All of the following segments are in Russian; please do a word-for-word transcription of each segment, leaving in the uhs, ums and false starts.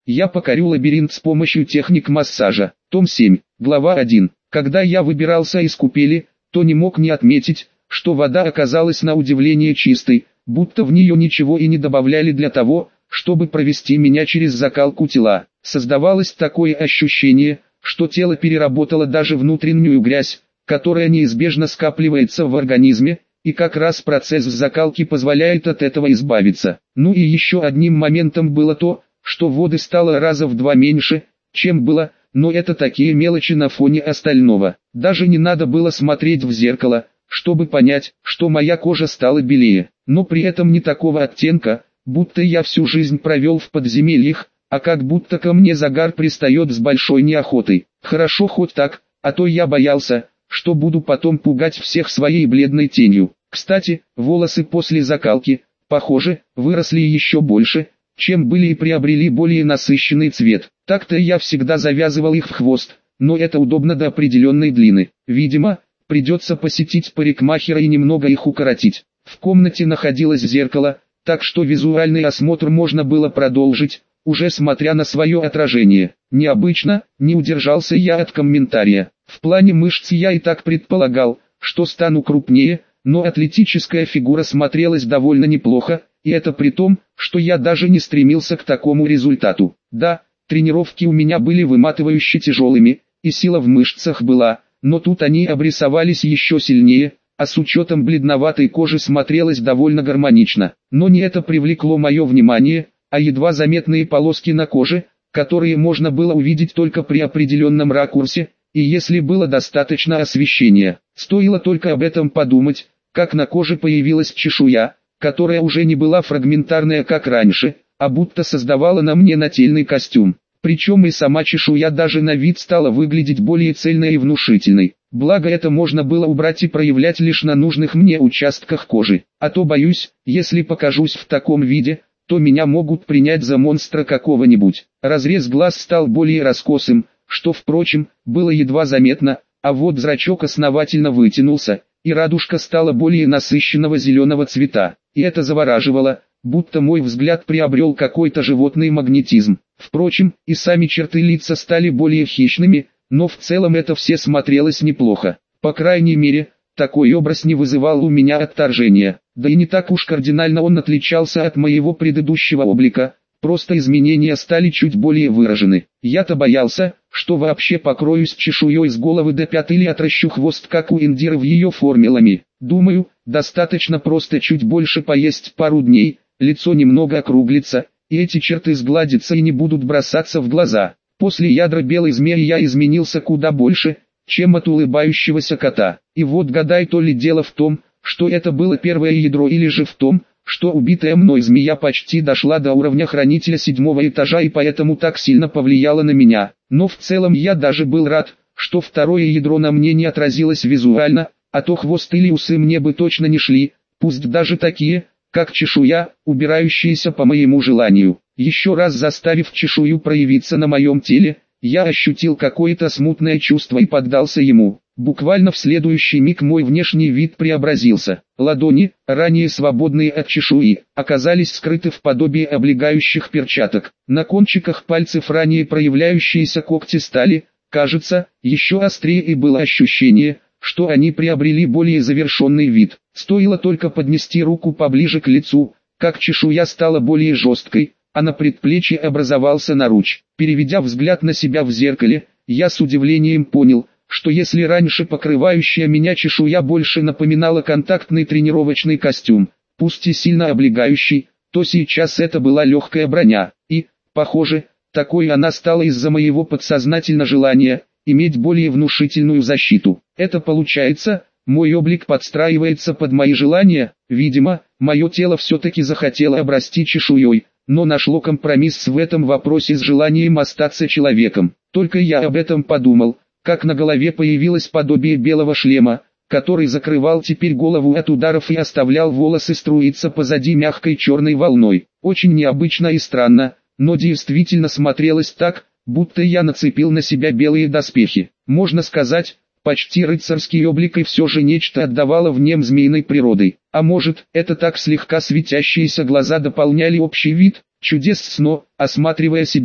Я покорю лабиринт с помощью техник массажа. Том семь, глава один. Когда я выбирался из купели, то не мог не отметить, что вода оказалась на удивление чистой, будто в нее ничего и не добавляли для того, чтобы провести меня через закалку тела. Создавалось такое ощущение, что тело переработало даже внутреннюю грязь, которая неизбежно скапливается в организме, и как раз процесс закалки позволяет от этого избавиться. Ну и еще одним моментом было то, что воды стало раза в два меньше, чем было, но это такие мелочи на фоне остального. Даже не надо было смотреть в зеркало, чтобы понять, что моя кожа стала белее, но при этом не такого оттенка, будто я всю жизнь провел в подземельях, а как будто ко мне загар пристает с большой неохотой. Хорошо хоть так, а то я боялся, что буду потом пугать всех своей бледной тенью. Кстати, волосы после закалки, похоже, выросли еще больше, чем были и приобрели более насыщенный цвет. Так-то я всегда завязывал их в хвост, но это удобно до определенной длины. Видимо, придется посетить парикмахера и немного их укоротить. В комнате находилось зеркало, так что визуальный осмотр можно было продолжить, уже смотря на свое отражение. Необычно, не удержался я от комментария. В плане мышц я и так предполагал, что стану крупнее, но атлетическая фигура смотрелась довольно неплохо, и это при том, что я даже не стремился к такому результату. Да, тренировки у меня были выматывающе тяжелыми, и сила в мышцах была, но тут они обрисовались еще сильнее, а с учетом бледноватой кожи смотрелось довольно гармонично. Но не это привлекло мое внимание, а едва заметные полоски на коже, которые можно было увидеть только при определенном ракурсе, и если было достаточно освещения. Стоило только об этом подумать, как на коже появилась чешуя, которая уже не была фрагментарная как раньше, а будто создавала на мне нательный костюм. Причем и сама чешуя даже на вид стала выглядеть более цельной и внушительной. Благо это можно было убрать и проявлять лишь на нужных мне участках кожи. А то боюсь, если покажусь в таком виде, то меня могут принять за монстра какого-нибудь. Разрез глаз стал более раскосым, что, впрочем, было едва заметно, а вот зрачок основательно вытянулся, и радужка стала более насыщенного зеленого цвета. И это завораживало, будто мой взгляд приобрел какой-то животный магнетизм. Впрочем, и сами черты лица стали более хищными, но в целом это все смотрелось неплохо. По крайней мере, такой образ не вызывал у меня отторжения. Да и не так уж кардинально он отличался от моего предыдущего облика, просто изменения стали чуть более выражены. Я-то боялся, что вообще покроюсь чешуей с головы до пят или отращу хвост, как у Индиры в ее форме лами. Думаю, достаточно просто чуть больше поесть пару дней, лицо немного округлится, и эти черты сгладятся и не будут бросаться в глаза. После ядра белой змеи я изменился куда больше, чем от улыбающегося кота. И вот гадай, то ли дело в том, что это было первое ядро, или же в том, что убитая мной змея почти дошла до уровня хранителя седьмого этажа и поэтому так сильно повлияла на меня. Но в целом я даже был рад, что второе ядро на мне не отразилось визуально, а то хвост или усы мне бы точно не шли, пусть даже такие, как чешуя, убирающиеся по моему желанию. Еще раз заставив чешую проявиться на моем теле, я ощутил какое-то смутное чувство и поддался ему. Буквально в следующий миг мой внешний вид преобразился. Ладони, ранее свободные от чешуи, оказались скрыты в подобии облегающих перчаток. На кончиках пальцев ранее проявляющиеся когти стали, кажется, еще острее, и было ощущение, что они приобрели более завершенный вид. Стоило только поднести руку поближе к лицу, как чешуя стала более жесткой, а на предплечье образовался наруч. Переведя взгляд на себя в зеркале, я с удивлением понял, что если раньше покрывающая меня чешуя больше напоминала контактный тренировочный костюм, пусть и сильно облегающий, то сейчас это была легкая броня, и, похоже, такой она стала из-за моего подсознательного желания иметь более внушительную защиту. Это получается, мой облик подстраивается под мои желания. Видимо, мое тело все-таки захотело обрасти чешуей, но нашло компромисс в этом вопросе с желанием остаться человеком. Только я об этом подумал, как на голове появилось подобие белого шлема, который закрывал теперь голову от ударов и оставлял волосы струиться позади мягкой черной волной. Очень необычно и странно, но действительно смотрелось так, будто я нацепил на себя белые доспехи. Можно сказать, почти рыцарский облик, и все же нечто отдавало в нем змеиной природой. А может, это так слегка светящиеся глаза дополняли общий вид? Чудесно, осматривая себя,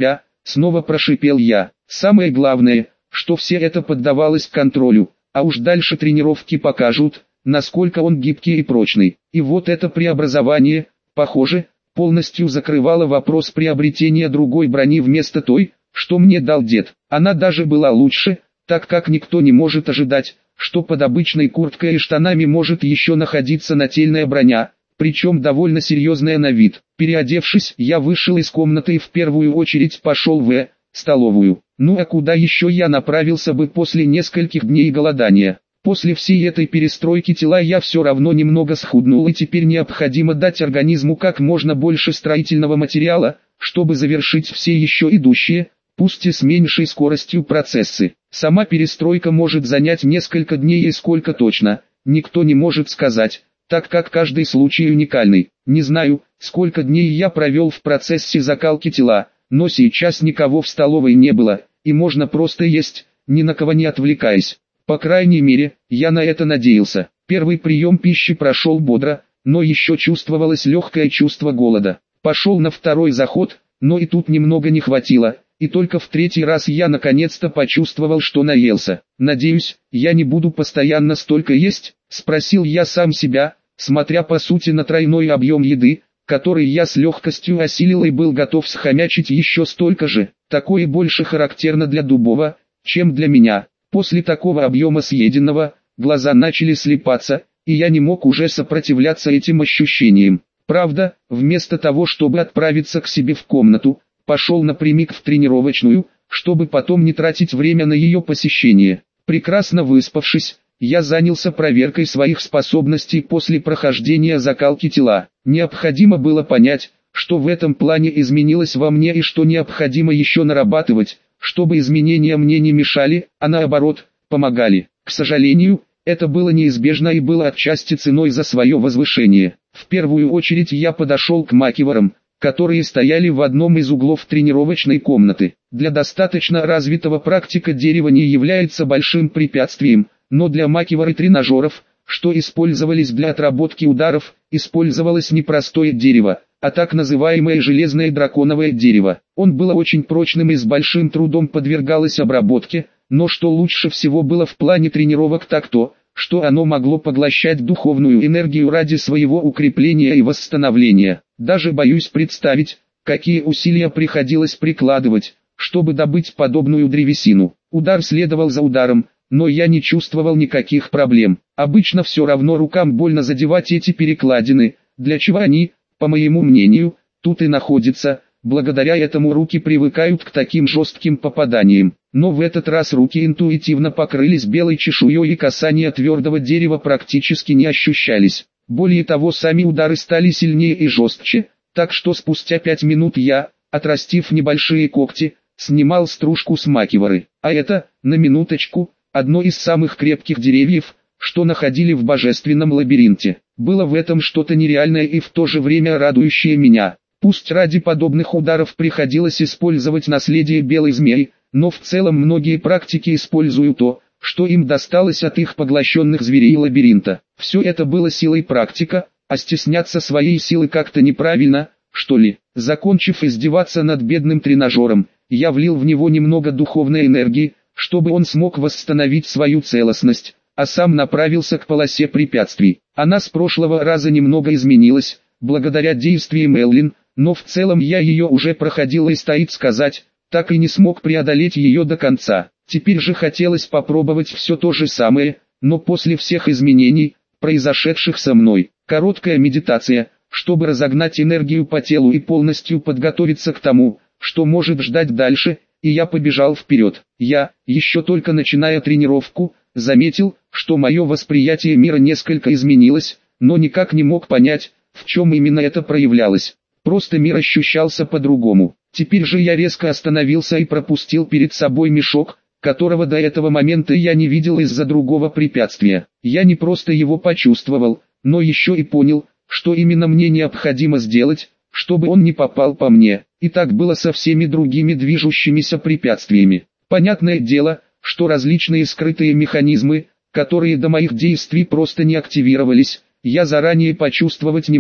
снова прошипел я. Самое главное, что все это поддавалось контролю, а уж дальше тренировки покажут, насколько он гибкий и прочный. И вот это преобразование, похоже, полностью закрывало вопрос приобретения другой брони вместо той, что мне дал дед. Она даже была лучше, так как никто не может ожидать, что под обычной курткой и штанами может еще находиться нательная броня, причем довольно серьезная на вид. Переодевшись, я вышел из комнаты и в первую очередь пошел в столовую. Ну а куда еще я направился бы после нескольких дней голодания? После всей этой перестройки тела я все равно немного схуднул, и теперь необходимо дать организму как можно больше строительного материала, чтобы завершить все еще идущие, пусть и с меньшей скоростью процессы. Сама перестройка может занять несколько дней, и сколько точно, никто не может сказать, так как каждый случай уникальный. Не знаю, сколько дней я провел в процессе закалки тела, но сейчас никого в столовой не было, и можно просто есть, ни на кого не отвлекаясь. По крайней мере, я на это надеялся. Первый прием пищи прошел бодро, но еще чувствовалось легкое чувство голода. Пошел на второй заход, но и тут немного не хватило, и только в третий раз я наконец-то почувствовал, что наелся. «Надеюсь, я не буду постоянно столько есть?» – спросил я сам себя, смотря по сути на тройной объем еды, который я с легкостью осилил и был готов схомячить еще столько же. Такое больше характерно для Дубова, чем для меня. После такого объема съеденного, глаза начали слепаться, и я не мог уже сопротивляться этим ощущениям. Правда, вместо того, чтобы отправиться к себе в комнату, пошел напрямик в тренировочную, чтобы потом не тратить время на ее посещение. Прекрасно выспавшись, я занялся проверкой своих способностей после прохождения закалки тела. Необходимо было понять, что в этом плане изменилось во мне и что необходимо еще нарабатывать, чтобы изменения мне не мешали, а наоборот, помогали. К сожалению, это было неизбежно и было отчасти ценой за свое возвышение. В первую очередь я подошел к макеворам, которые стояли в одном из углов тренировочной комнаты. Для достаточно развитого практика дерево не является большим препятствием, но для макевар и тренажеров, что использовались для отработки ударов, использовалось не простое дерево, а так называемое железное драконовое дерево. Он был очень прочным и с большим трудом подвергалось обработке, но что лучше всего было в плане тренировок, так то, что оно могло поглощать духовную энергию ради своего укрепления и восстановления. Даже боюсь представить, какие усилия приходилось прикладывать, чтобы добыть подобную древесину. Удар следовал за ударом, но я не чувствовал никаких проблем. Обычно все равно рукам больно задевать эти перекладины, для чего они, по моему мнению, тут и находятся. Благодаря этому руки привыкают к таким жестким попаданиям. Но в этот раз руки интуитивно покрылись белой чешуей и касания твердого дерева практически не ощущались. Более того, сами удары стали сильнее и жестче, так что спустя пять минут я, отрастив небольшие когти, снимал стружку с макеворы. А это, на минуточку, одно из самых крепких деревьев, что находили в божественном лабиринте. Было в этом что-то нереальное и в то же время радующее меня. Пусть ради подобных ударов приходилось использовать наследие белой змеи, но в целом многие практики используют то, что им досталось от их поглощенных зверей лабиринта. Все это было силой практика, а стесняться своей силы как-то неправильно, что ли. Закончив издеваться над бедным тренажером, я влил в него немного духовной энергии, чтобы он смог восстановить свою целостность, а сам направился к полосе препятствий. Она с прошлого раза немного изменилась, благодаря действиям Эллин, но в целом я ее уже проходил и, стоит сказать, так и не смог преодолеть ее до конца. Теперь же хотелось попробовать все то же самое, но после всех изменений, произошедших со мной. Короткая медитация, чтобы разогнать энергию по телу и полностью подготовиться к тому, что может ждать дальше, и я побежал вперед. Я, еще только начиная тренировку, заметил, что мое восприятие мира несколько изменилось, но никак не мог понять, в чем именно это проявлялось. Просто мир ощущался по-другому. Теперь же я резко остановился и пропустил перед собой мешок, которого до этого момента я не видел из-за другого препятствия. Я не просто его почувствовал, но еще и понял, что именно мне необходимо сделать, чтобы он не попал по мне. И так было со всеми другими движущимися препятствиями. Понятное дело, что различные скрытые механизмы, которые до моих действий просто не активировались, я заранее почувствовать не мог,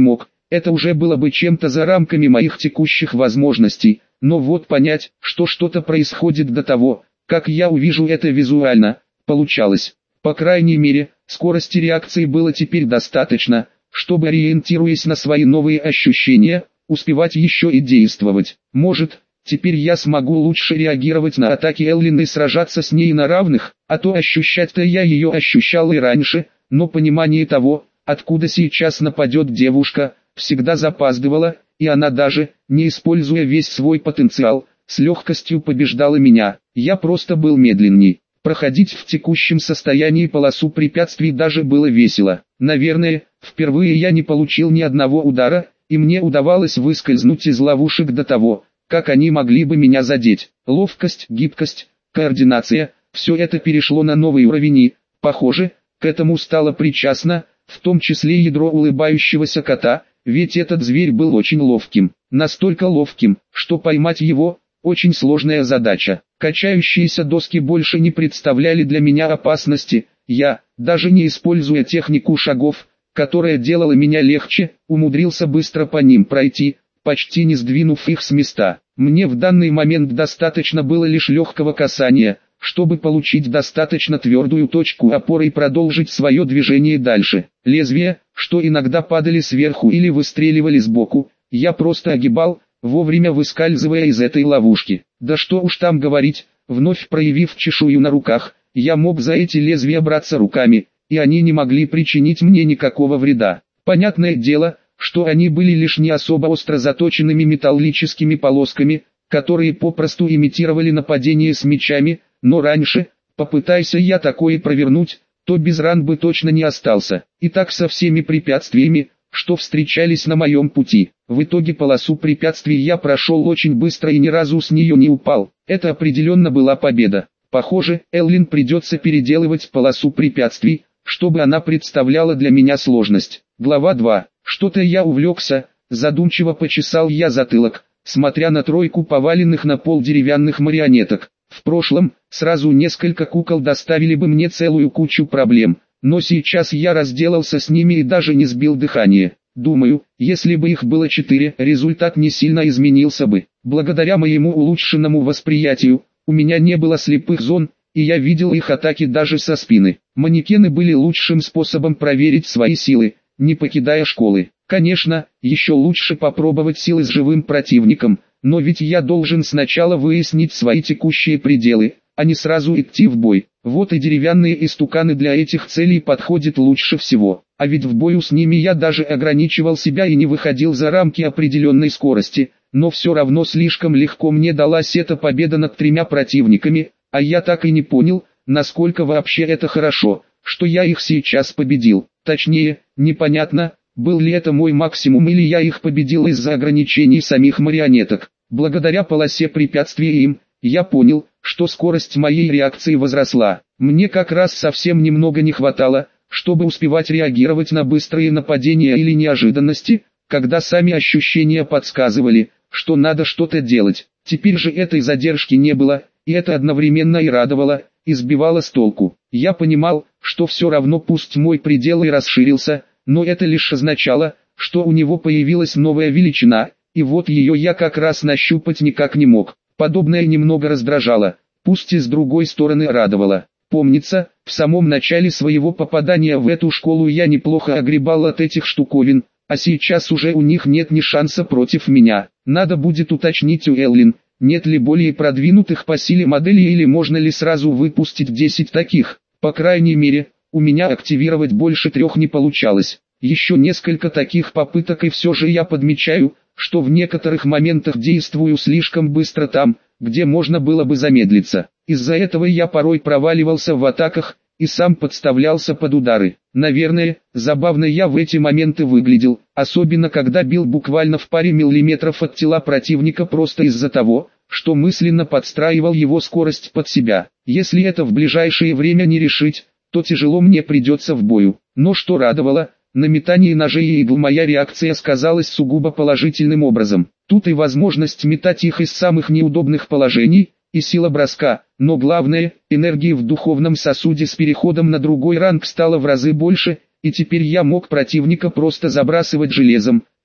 это уже было бы чем-то за рамками моих текущих возможностей, но вот понять, что что-то происходит до того, как я увижу это визуально, получалось. По крайней мере, скорости реакции было теперь достаточно, чтобы, ориентируясь на свои новые ощущения, успевать еще и действовать. Может, теперь я смогу лучше реагировать на атаки Эллин и сражаться с ней на равных, а то ощущать-то я ее ощущал и раньше, но понимание того, откуда сейчас нападет девушка, всегда запаздывало, и она даже, не используя весь свой потенциал, с легкостью побеждала меня. Я просто был медленней. Проходить в текущем состоянии полосу препятствий даже было весело. Наверное, впервые я не получил ни одного удара, и мне удавалось выскользнуть из ловушек до того, как они могли бы меня задеть. Ловкость, гибкость, координация – все это перешло на новый уровень и, похоже, к этому стало причастно, в том числе ядро улыбающегося кота, ведь этот зверь был очень ловким. Настолько ловким, что поймать его – очень сложная задача. Качающиеся доски больше не представляли для меня опасности. Я, даже не используя технику шагов, которая делала меня легче, умудрился быстро по ним пройти, почти не сдвинув их с места. Мне в данный момент достаточно было лишь легкого касания, чтобы получить достаточно твердую точку опоры и продолжить свое движение дальше. Лезвия, что иногда падали сверху или выстреливали сбоку, я просто огибал, вовремя выскальзывая из этой ловушки. Да что уж там говорить, вновь проявив чешую на руках, я мог за эти лезвия браться руками, и они не могли причинить мне никакого вреда. Понятное дело, что они были лишь не особо остро заточенными металлическими полосками, которые попросту имитировали нападение с мечами, но раньше, попытайся я такое провернуть, то без ран бы точно не остался. И так со всеми препятствиями, что встречались на моем пути. В итоге полосу препятствий я прошел очень быстро и ни разу с нее не упал. Это определенно была победа. Похоже, Эллин придется переделывать полосу препятствий, чтобы она представляла для меня сложность. Глава два. Что-то я увлекся, задумчиво почесал я затылок, смотря на тройку поваленных на пол деревянных марионеток. В прошлом, сразу несколько кукол доставили бы мне целую кучу проблем, но сейчас я разделался с ними и даже не сбил дыхание. Думаю, если бы их было четыре, результат не сильно изменился бы. Благодаря моему улучшенному восприятию, у меня не было слепых зон, и я видел их атаки даже со спины. Манекены были лучшим способом проверить свои силы, не покидая школы. Конечно, еще лучше попробовать силы с живым противником, но ведь я должен сначала выяснить свои текущие пределы, а не сразу идти в бой. Вот и деревянные истуканы для этих целей подходят лучше всего. А ведь в бою с ними я даже ограничивал себя и не выходил за рамки определенной скорости, но все равно слишком легко мне далась эта победа над тремя противниками, а я так и не понял, насколько вообще это хорошо, что я их сейчас победил. Точнее, непонятно, был ли это мой максимум или я их победил из-за ограничений самих марионеток. Благодаря полосе препятствий им, я понял, что скорость моей реакции возросла. Мне как раз совсем немного не хватало, чтобы успевать реагировать на быстрые нападения или неожиданности, когда сами ощущения подсказывали, что надо что-то делать. Теперь же этой задержки не было, и это одновременно и радовало, и сбивало с толку. Я понимал, что все равно пусть мой предел и расширился, но это лишь означало, что у него появилась новая величина, и вот ее я как раз нащупать никак не мог. Подобное немного раздражало, пусть и с другой стороны радовало. Помнится, в самом начале своего попадания в эту школу я неплохо огребал от этих штуковин, а сейчас уже у них нет ни шанса против меня. Надо будет уточнить у Эллин, нет ли более продвинутых по силе моделей или можно ли сразу выпустить десять таких. По крайней мере, у меня активировать больше трех не получалось. Еще несколько таких попыток и все же я подмечаю, что в некоторых моментах действую слишком быстро там, где можно было бы замедлиться. Из-за этого я порой проваливался в атаках, и сам подставлялся под удары. Наверное, забавно я в эти моменты выглядел, особенно когда бил буквально в паре миллиметров от тела противника просто из-за того, что мысленно подстраивал его скорость под себя. Если это в ближайшее время не решить, то тяжело мне придется в бою. Но что радовало, на метании ножей и игл моя реакция сказалась сугубо положительным образом. Тут и возможность метать их из самых неудобных положений, и сила броска, но главное, энергии в духовном сосуде с переходом на другой ранг стало в разы больше, и теперь я мог противника просто забрасывать железом,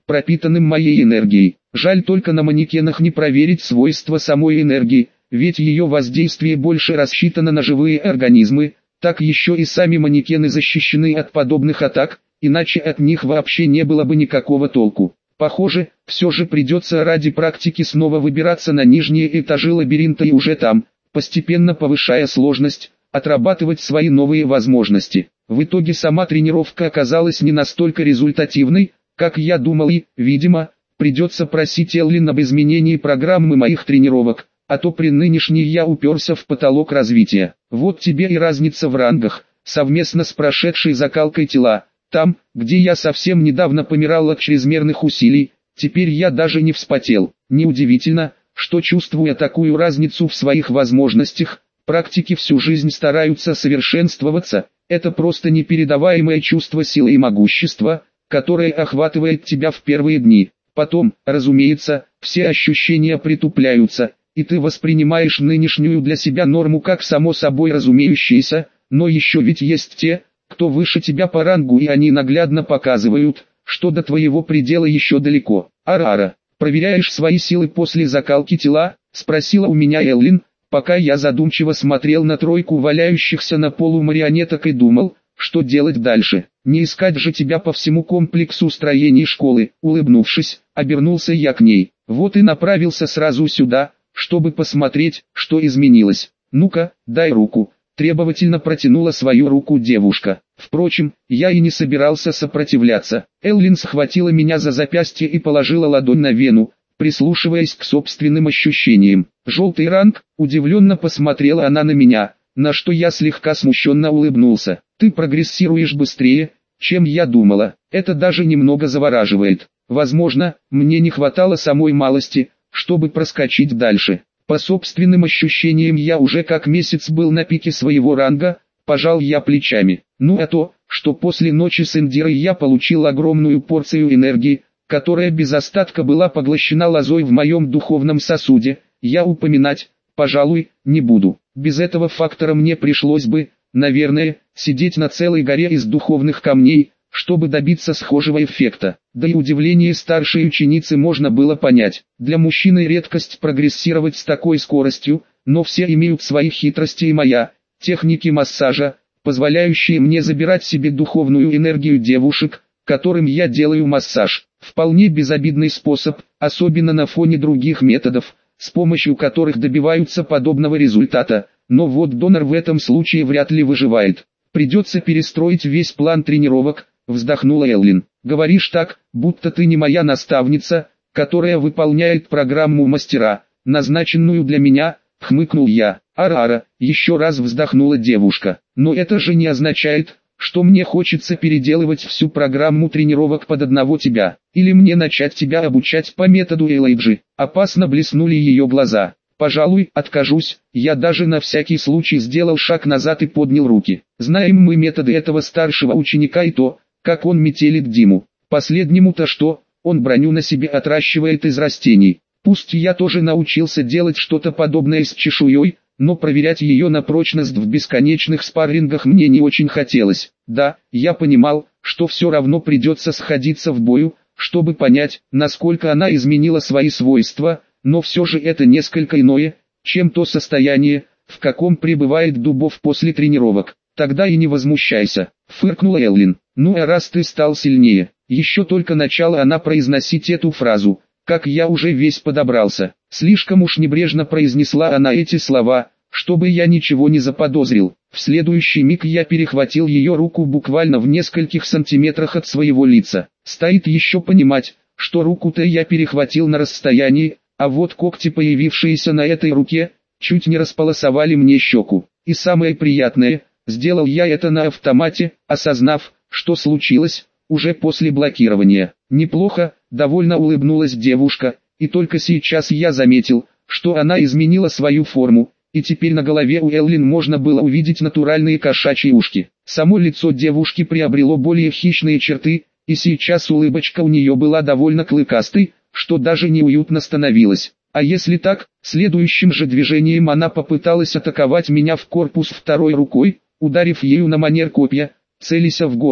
пропитанным моей энергией. Жаль, только на манекенах не проверить свойства самой энергии, ведь ее воздействие больше рассчитано на живые организмы, так еще и сами манекены защищены от подобных атак, иначе от них вообще не было бы никакого толку. Похоже, все же придется ради практики снова выбираться на нижние этажи лабиринта и уже там, постепенно повышая сложность, отрабатывать свои новые возможности. В итоге сама тренировка оказалась не настолько результативной, как я думал, и, видимо, придется просить Эллин об изменении программы моих тренировок, а то при нынешней я уперся в потолок развития. Вот тебе и разница в рангах, совместно с прошедшей закалкой тела. Там, где я совсем недавно помирал от чрезмерных усилий, теперь я даже не вспотел. Неудивительно, что, чувствуя такую разницу в своих возможностях, практики всю жизнь стараются совершенствоваться. Это просто непередаваемое чувство силы и могущества, которое охватывает тебя в первые дни. Потом, разумеется, все ощущения притупляются, и ты воспринимаешь нынешнюю для себя норму как само собой разумеющееся, но еще ведь есть те, кто выше тебя по рангу, и они наглядно показывают, что до твоего предела еще далеко. Арара, проверяешь свои силы после закалки тела? Спросила у меня Эллин, пока я задумчиво смотрел на тройку валяющихся на полу марионеток и думал, что делать дальше. Не искать же тебя по всему комплексу строений школы. Улыбнувшись, обернулся я к ней. Вот и направился сразу сюда, чтобы посмотреть, что изменилось. Ну-ка, дай руку. Требовательно протянула свою руку девушка. Впрочем, я и не собирался сопротивляться. Эллин схватила меня за запястье и положила ладонь на вену, прислушиваясь к собственным ощущениям. «Желтый ранг?» – удивленно посмотрела она на меня, на что я слегка смущенно улыбнулся. «Ты прогрессируешь быстрее, чем я думала. Это даже немного завораживает. Возможно, мне не хватало самой малости, чтобы проскочить дальше. По собственным ощущениям я уже как месяц был на пике своего ранга», – пожал я плечами. Ну а то, что после ночи с Индирой я получил огромную порцию энергии, которая без остатка была поглощена лозой в моем духовном сосуде, я упоминать, пожалуй, не буду. Без этого фактора мне пришлось бы, наверное, сидеть на целой горе из духовных камней, чтобы добиться схожего эффекта. Да и удивление старшей ученицы можно было понять. Для мужчины редкость прогрессировать с такой скоростью, но все имеют свои хитрости, и моя, техники массажа, позволяющие мне забирать себе духовную энергию девушек, которым я делаю массаж. Вполне безобидный способ, особенно на фоне других методов, с помощью которых добиваются подобного результата, но вот донор в этом случае вряд ли выживает. Придется перестроить весь план тренировок, вздохнула Эллин. Говоришь так, будто ты не моя наставница, которая выполняет программу мастера, назначенную для меня, хмыкнул я. Арара, еще раз вздохнула девушка. Но это же не означает, что мне хочется переделывать всю программу тренировок под одного тебя. Или мне начать тебя обучать по методу Элайджи. Опасно блеснули ее глаза. Пожалуй, откажусь. Я даже на всякий случай сделал шаг назад и поднял руки. Знаем мы методы этого старшего ученика и то, как он метелит Диму. Последнему-то что, он броню на себе отращивает из растений. Пусть я тоже научился делать что-то подобное с чешуей, но проверять ее на прочность в бесконечных спаррингах мне не очень хотелось. Да, я понимал, что все равно придется сходиться в бою, чтобы понять, насколько она изменила свои свойства, но все же это несколько иное, чем то состояние, в каком пребывает Дубов после тренировок. Тогда и не возмущайся, фыркнула Эллин. Ну а раз ты стал сильнее, еще только начала она произносить эту фразу, как я уже весь подобрался. Слишком уж небрежно произнесла она эти слова, чтобы я ничего не заподозрил. В следующий миг я перехватил ее руку буквально в нескольких сантиметрах от своего лица. Стоит еще понимать, что руку-то я перехватил на расстоянии, а вот когти, появившиеся на этой руке, чуть не располосовали мне щеку. И самое приятное, сделал я это на автомате, осознав, что случилось, уже после блокирования. Неплохо, довольно улыбнулась девушка, и только сейчас я заметил, что она изменила свою форму, и теперь на голове у Эллин можно было увидеть натуральные кошачьи ушки. Само лицо девушки приобрело более хищные черты, и сейчас улыбочка у нее была довольно клыкастой, что даже неуютно становилось. А если так, следующим же движением она попыталась атаковать меня в корпус второй рукой, ударив ею на манер копья, целясь в горло.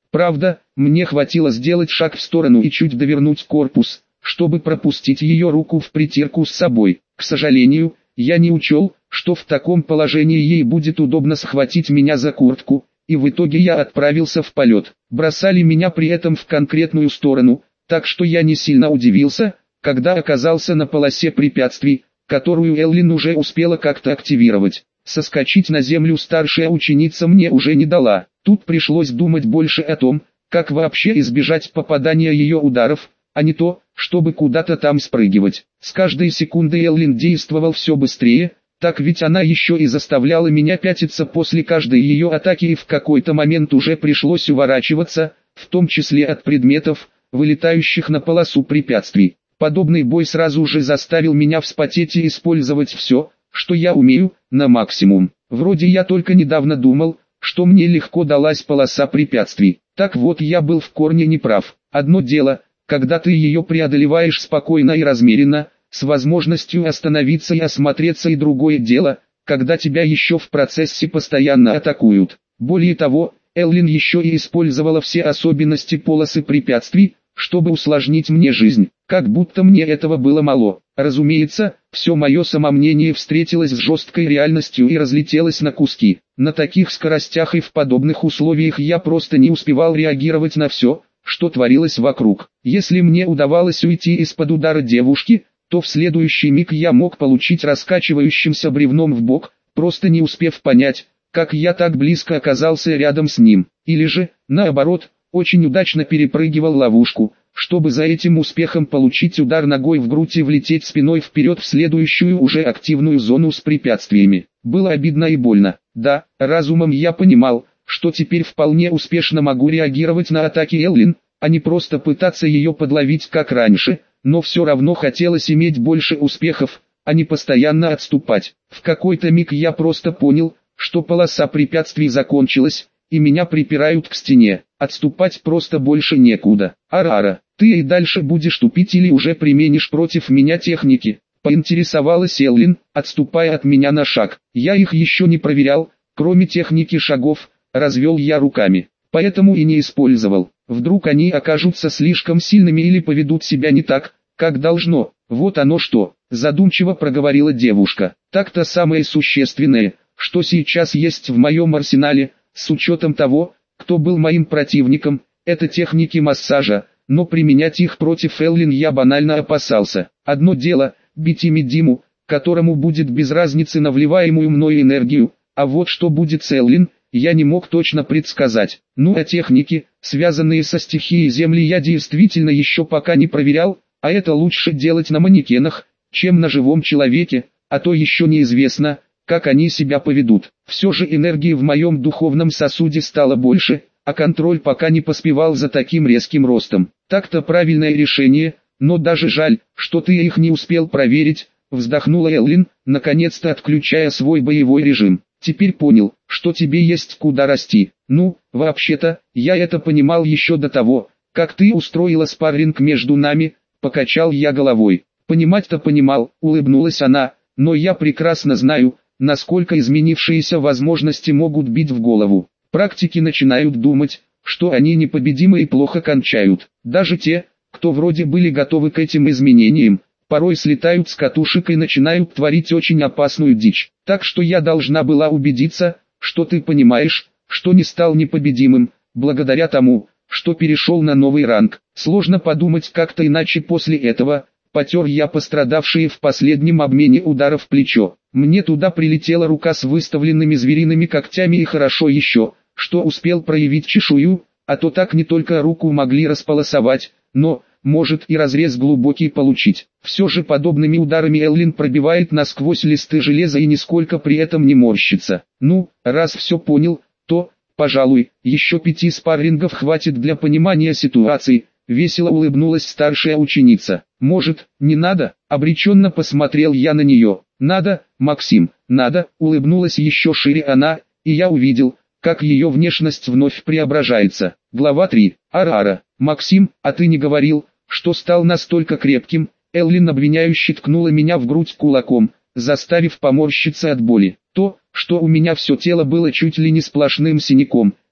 Правда, мне хватило сделать шаг в сторону и чуть довернуть корпус, чтобы пропустить ее руку в притирку с собой. К сожалению, я не учел, что в таком положении ей будет удобно схватить меня за куртку, и в итоге я отправился в полет. Бросали меня при этом в конкретную сторону, так что я не сильно удивился, когда оказался на полосе препятствий, которую Эллин уже успела как-то активировать. Соскочить на землю старшая ученица мне уже не дала. Тут пришлось думать больше о том, как вообще избежать попадания ее ударов, а не то, чтобы куда-то там спрыгивать. С каждой секундой Эллин действовал все быстрее, так ведь она еще и заставляла меня пятиться после каждой ее атаки, и в какой-то момент уже пришлось уворачиваться, в том числе от предметов, вылетающих на полосу препятствий. Подобный бой сразу же заставил меня вспотеть и использовать все, что я умею, на максимум. Вроде я только недавно думал, что мне легко далась полоса препятствий. Так вот, я был в корне неправ. Одно дело, когда ты ее преодолеваешь спокойно и размеренно, с возможностью остановиться и осмотреться, и другое дело, когда тебя еще в процессе постоянно атакуют. Более того, Эллин еще и использовала все особенности полосы препятствий, чтобы усложнить мне жизнь, как будто мне этого было мало. Разумеется, все мое самомнение встретилось с жесткой реальностью и разлетелось на куски. На таких скоростях и в подобных условиях я просто не успевал реагировать на все, что творилось вокруг. Если мне удавалось уйти из-под удара девушки, то в следующий миг я мог получить раскачивающимся бревном в бок, просто не успев понять, как я так близко оказался рядом с ним. Или же, наоборот, очень удачно перепрыгивал ловушку, чтобы за этим успехом получить удар ногой в грудь и влететь спиной вперед в следующую уже активную зону с препятствиями. Было обидно и больно. Да, разумом я понимал, что теперь вполне успешно могу реагировать на атаки Эллин, а не просто пытаться ее подловить как раньше, но все равно хотелось иметь больше успехов, а не постоянно отступать. В какой-то миг я просто понял, что полоса препятствий закончилась, и меня припирают к стене. Отступать просто больше некуда. Арара, ты и дальше будешь тупить или уже применишь против меня техники? Поинтересовалась Эллин, отступая от меня на шаг. Я их еще не проверял, кроме техники шагов, развел я руками. Поэтому и не использовал. Вдруг они окажутся слишком сильными или поведут себя не так, как должно. Вот оно что, задумчиво проговорила девушка. Так-то самое существенное, что сейчас есть в моем арсенале, с учетом того, кто был моим противником, это техники массажа, но применять их против Эллин я банально опасался. Одно дело, бить ими Диму, которому будет без разницы на вливаемую мною энергию, а вот что будет с Эллин, я не мог точно предсказать. Ну а техники, связанные со стихией Земли, я действительно еще пока не проверял, а это лучше делать на манекенах, чем на живом человеке, а то еще неизвестно, как они себя поведут. Все же энергии в моем духовном сосуде стало больше, а контроль пока не поспевал за таким резким ростом. Так-то правильное решение, но даже жаль, что ты их не успел проверить, вздохнула Эллин, наконец-то отключая свой боевой режим. Теперь понял, что тебе есть куда расти. Ну, вообще-то, я это понимал еще до того, как ты устроила спарринг между нами, покачал я головой. Понимать-то понимал, улыбнулась она, но я прекрасно знаю, насколько изменившиеся возможности могут бить в голову. Практики начинают думать, что они непобедимы и плохо кончают. Даже те, кто вроде были готовы к этим изменениям, порой слетают с катушек и начинают творить очень опасную дичь. Так что я должна была убедиться, что ты понимаешь, что не стал непобедимым, благодаря тому, что перешел на новый ранг. Сложно подумать как-то иначе после этого. Потер я пострадавшие в последнем обмене ударов плечо. Мне туда прилетела рука с выставленными звериными когтями, и хорошо еще, что успел проявить чешую, а то так не только руку могли располосовать, но, может, и разрез глубокий получить. Все же подобными ударами Эллин пробивает насквозь листы железа и нисколько при этом не морщится. Ну, раз все понял, то, пожалуй, еще пяти спаррингов хватит для понимания ситуации. Весело улыбнулась старшая ученица. Может, не надо? Обреченно посмотрел я на нее. Надо, Максим, надо, улыбнулась еще шире она, и я увидел, как ее внешность вновь преображается. Глава три. Арара. Максим, а ты не говорил, что стал настолько крепким? Эллин обвиняюще ткнула меня в грудь кулаком, заставив поморщиться от боли. То, что у меня все тело было чуть ли не сплошным синяком,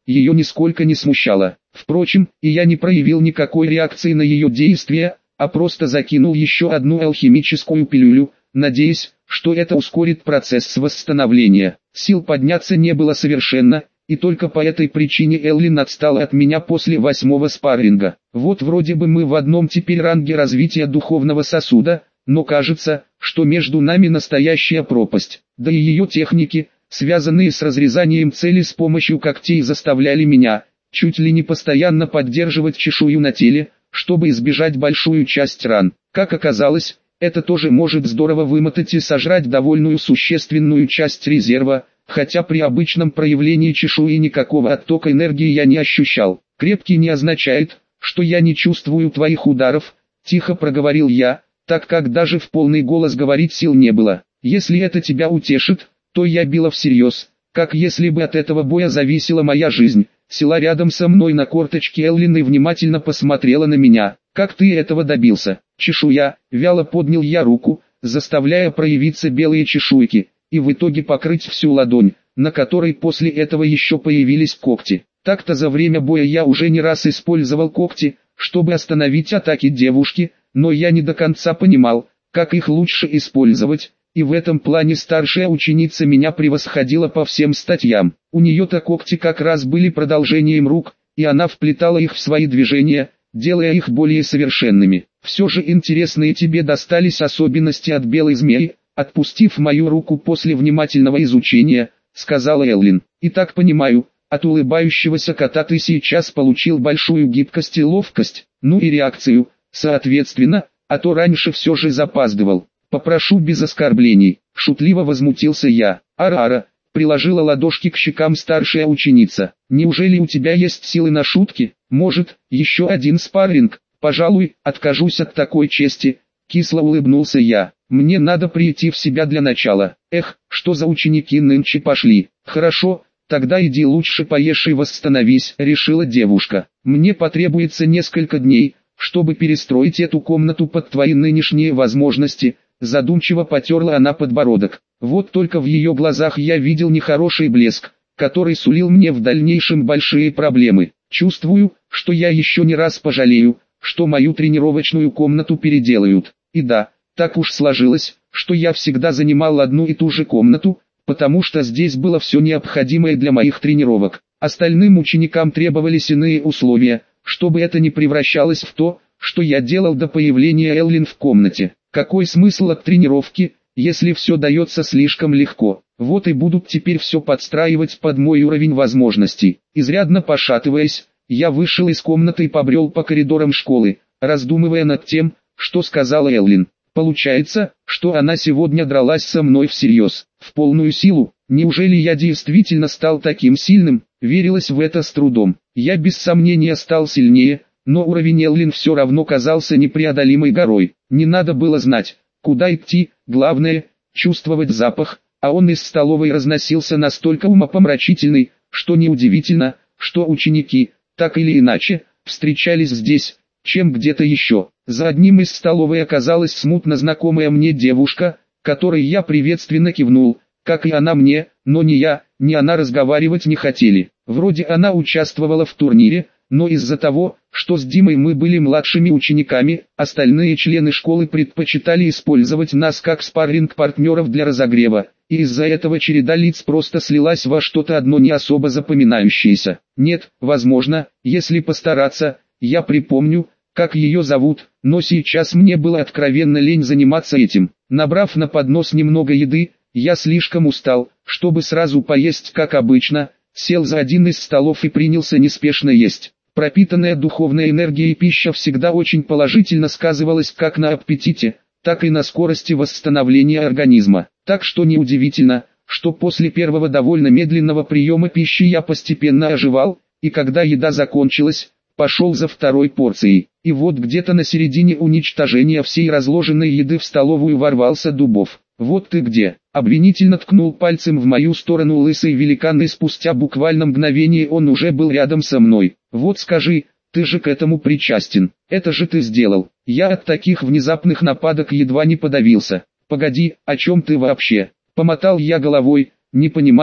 ее нисколько не смущало. Впрочем, и я не проявил никакой реакции на ее действия, а просто закинул еще одну алхимическую пилюлю, надеясь, что это ускорит процесс восстановления. Сил подняться не было совершенно, и только по этой причине Эллин отстала от меня после восьмого спарринга. Вот вроде бы мы в одном теперь ранге развития духовного сосуда, но кажется, что между нами настоящая пропасть. Да и ее техники, связанные с разрезанием цели с помощью когтей, заставляли меня чуть ли не постоянно поддерживать чешую на теле, чтобы избежать большую часть ран. Как оказалось, это тоже может здорово вымотать и сожрать довольную существенную часть резерва, хотя при обычном проявлении чешуи никакого оттока энергии я не ощущал. «Крепкий» не означает, что я не чувствую твоих ударов, тихо проговорил я, так как даже в полный голос говорить сил не было. «Если это тебя утешит, то я била всерьез, как если бы от этого боя зависела моя жизнь». Села рядом со мной на корточке Эллин и внимательно посмотрела на меня. «Как ты этого добился?» «Чешуя», вяло поднял я руку, заставляя проявиться белые чешуйки, и в итоге покрыть всю ладонь, на которой после этого еще появились когти. Так-то за время боя я уже не раз использовал когти, чтобы остановить атаки девушки, но я не до конца понимал, как их лучше использовать, и в этом плане старшая ученица меня превосходила по всем статьям. У нее-то когти как раз были продолжением рук, и она вплетала их в свои движения, делая их более совершенными. «Все же интересные тебе достались особенности от белой змеи», отпустив мою руку после внимательного изучения, сказала Эллин. «И так понимаю, от улыбающегося кота ты сейчас получил большую гибкость и ловкость, ну и реакцию, соответственно, а то раньше все же запаздывал». «Попрошу без оскорблений», — шутливо возмутился я. «Ара-ара», — приложила ладошки к щекам старшая ученица. «Неужели у тебя есть силы на шутки? Может, еще один спарринг?» «Пожалуй, откажусь от такой чести», — кисло улыбнулся я. «Мне надо прийти в себя для начала». «Эх, что за ученики нынче пошли?» «Хорошо, тогда иди лучше поешь и восстановись», — решила девушка. «Мне потребуется несколько дней, чтобы перестроить эту комнату под твои нынешние возможности». Задумчиво потерла она подбородок. Вот только в ее глазах я видел нехороший блеск, который сулил мне в дальнейшем большие проблемы. Чувствую, что я еще не раз пожалею, что мою тренировочную комнату переделают. И да, так уж сложилось, что я всегда занимал одну и ту же комнату, потому что здесь было все необходимое для моих тренировок. Остальным ученикам требовались иные условия, чтобы это не превращалось в то, что я делал до появления Эллин в комнате. Какой смысл от тренировки, если все дается слишком легко? Вот и будут теперь все подстраивать под мой уровень возможностей. Изрядно пошатываясь, я вышел из комнаты и побрел по коридорам школы, раздумывая над тем, что сказала Эллин. Получается, что она сегодня дралась со мной всерьез, в полную силу. Неужели я действительно стал таким сильным? Верилось в это с трудом. Я без сомнения стал сильнее, но уровень Эллин все равно казался непреодолимой горой. Не надо было знать, куда идти, главное, чувствовать запах, а он из столовой разносился настолько умопомрачительный, что неудивительно, что ученики, так или иначе, встречались здесь, чем где-то еще. За одним из столовой оказалась смутно знакомая мне девушка, которой я приветственно кивнул, как и она мне, но ни я, ни она разговаривать не хотели. Вроде она участвовала в турнире, но из-за того, что с Димой мы были младшими учениками, остальные члены школы предпочитали использовать нас как спарринг-партнеров для разогрева, и из-за этого череда лиц просто слилась во что-то одно не особо запоминающееся. Нет, возможно, если постараться, я припомню, как ее зовут, но сейчас мне было откровенно лень заниматься этим. Набрав на поднос немного еды, я слишком устал, чтобы сразу поесть как обычно, сел за один из столов и принялся неспешно есть. Пропитанная духовной энергией пища всегда очень положительно сказывалась как на аппетите, так и на скорости восстановления организма. Так что неудивительно, что после первого довольно медленного приема пищи я постепенно оживал, и когда еда закончилась, пошел за второй порцией. И вот где-то на середине уничтожения всей разложенной еды в столовую ворвался Дубов. «Вот ты где!» — обвинительно ткнул пальцем в мою сторону лысый великан, и спустя буквально мгновение он уже был рядом со мной. «Вот скажи, ты же к этому причастен, это же ты сделал!» Я от таких внезапных нападок едва не подавился. «Погоди, о чем ты вообще?» — помотал я головой, не понимая,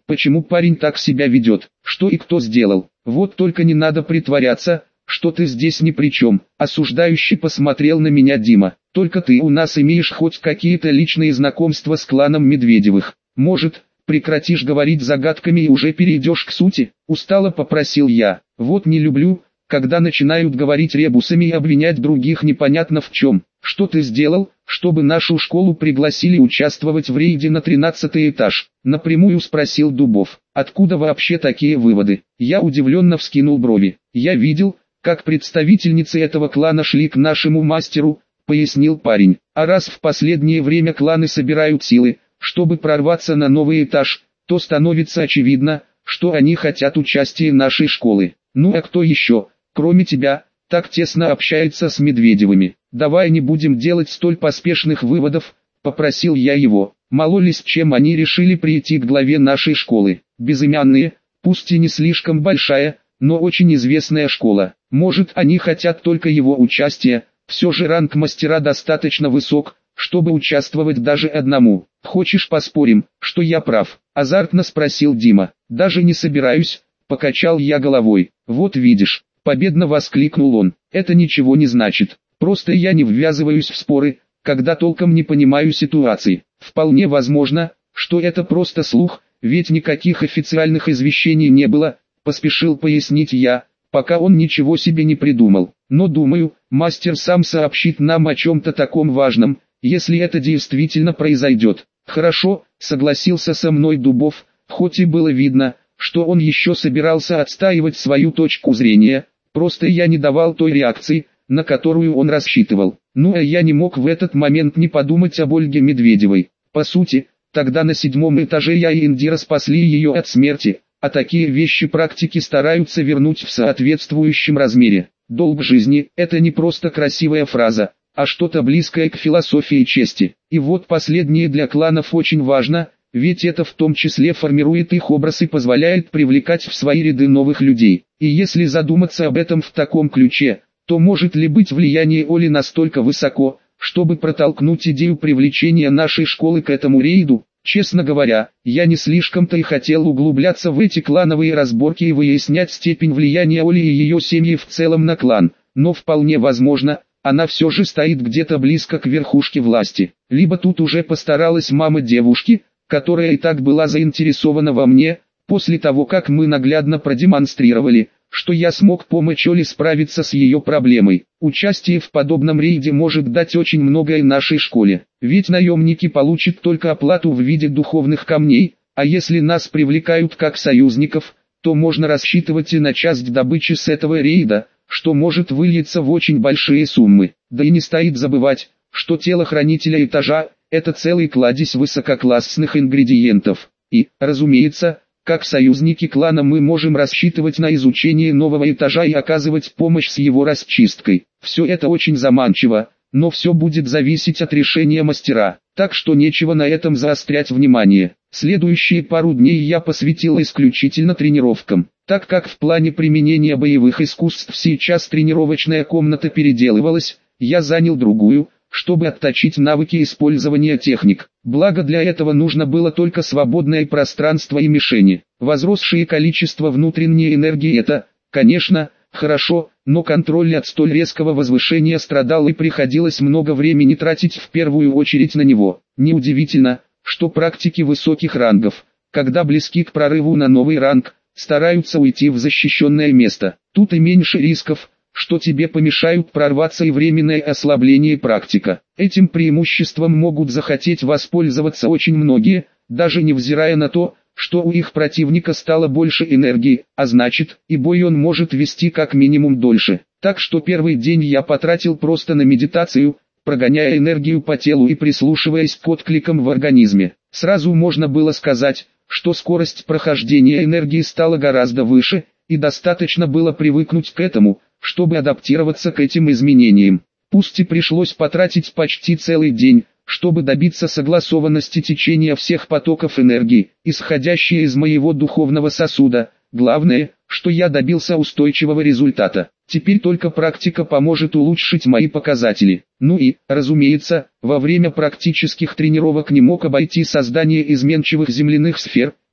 почему парень так себя ведет, что и кто сделал. Вот только не надо притворяться, что ты здесь ни при чем. Осуждающий посмотрел на меня Дима. Только ты у нас имеешь хоть какие-то личные знакомства с кланом Медведевых. Может, прекратишь говорить загадками и уже перейдешь к сути? Устало попросил я. Вот не люблю, когда начинают говорить ребусами и обвинять других непонятно в чем. Что ты сделал, чтобы нашу школу пригласили участвовать в рейде на тринадцатый этаж? Напрямую спросил Дубов. Откуда вообще такие выводы? Я удивленно вскинул брови. Я видел, как представительницы этого клана шли к нашему мастеру, пояснил парень. А раз в последнее время кланы собирают силы, чтобы прорваться на новый этаж, то становится очевидно, что они хотят участия нашей школы. Ну а кто еще, кроме тебя, так тесно общается с Медведевыми? Давай не будем делать столь поспешных выводов, попросил я его. Мало ли с чем они решили прийти к главе нашей школы. Безымянные, пусть и не слишком большая, но очень известная школа. Может, они хотят только его участия, все же ранг мастера достаточно высок, чтобы участвовать даже одному. Хочешь поспорим, что я прав? Азартно спросил Дима. Даже не собираюсь, покачал я головой. Вот видишь, победно воскликнул он. Это ничего не значит, просто я не ввязываюсь в споры, когда толком не понимаю ситуации. Вполне возможно, что это просто слух, ведь никаких официальных извещений не было, поспешил пояснить я, пока он ничего себе не придумал. Но думаю, мастер сам сообщит нам о чем-то таком важном, если это действительно произойдет. Хорошо, согласился со мной Дубов, хоть и было видно, что он еще собирался отстаивать свою точку зрения, просто я не давал той реакции, на которую он рассчитывал. Ну а я не мог в этот момент не подумать об Ольге Медведевой. По сути, тогда на седьмом этаже я и Индира спасли ее от смерти, а такие вещи практики стараются вернуть в соответствующем размере. Долг жизни – это не просто красивая фраза, а что-то близкое к философии чести. И вот последнее для кланов очень важно, ведь это в том числе формирует их образ и позволяет привлекать в свои ряды новых людей. И если задуматься об этом в таком ключе, то может ли быть влияние Оли настолько высоко, чтобы протолкнуть идею привлечения нашей школы к этому рейду? Честно говоря, я не слишком-то и хотел углубляться в эти клановые разборки и выяснять степень влияния Оли и ее семьи в целом на клан, но вполне возможно, она все же стоит где-то близко к верхушке власти. Либо тут уже постаралась мама девушки, которая и так была заинтересована во мне, после того как мы наглядно продемонстрировали, что я смог помочь Оле справиться с ее проблемой. Участие в подобном рейде может дать очень многое нашей школе, ведь наемники получат только оплату в виде духовных камней, а если нас привлекают как союзников, то можно рассчитывать и на часть добычи с этого рейда, что может выльется в очень большие суммы. Да и не стоит забывать, что тело хранителя этажа – это целый кладезь высококлассных ингредиентов. И, разумеется, как союзники клана мы можем рассчитывать на изучение нового этажа и оказывать помощь с его расчисткой. Все это очень заманчиво, но все будет зависеть от решения мастера, так что нечего на этом заострять внимание. Следующие пару дней я посвятил исключительно тренировкам, так как в плане применения боевых искусств сейчас тренировочная комната переделывалась, я занял другую, чтобы отточить навыки использования техник. Благо для этого нужно было только свободное пространство и мишени. Возросшее количество внутренней энергии это, конечно, хорошо, но контроль от столь резкого возвышения страдал и приходилось много времени тратить в первую очередь на него. Неудивительно, что практики высоких рангов, когда близки к прорыву на новый ранг, стараются уйти в защищенное место. Тут и меньше рисков, что тебе помешают прорваться и временное ослабление практика. Этим преимуществом могут захотеть воспользоваться очень многие, даже невзирая на то, что у их противника стало больше энергии, а значит, и бой он может вести как минимум дольше. Так что первый день я потратил просто на медитацию, прогоняя энергию по телу и прислушиваясь к откликам в организме. Сразу можно было сказать, что скорость прохождения энергии стала гораздо выше, и достаточно было привыкнуть к этому, чтобы адаптироваться к этим изменениям. Пусть и пришлось потратить почти целый день, чтобы добиться согласованности течения всех потоков энергии, исходящей из моего духовного сосуда. Главное, что я добился устойчивого результата. Теперь только практика поможет улучшить мои показатели. Ну и, разумеется, во время практических тренировок не мог обойти создание изменчивых земляных сфер,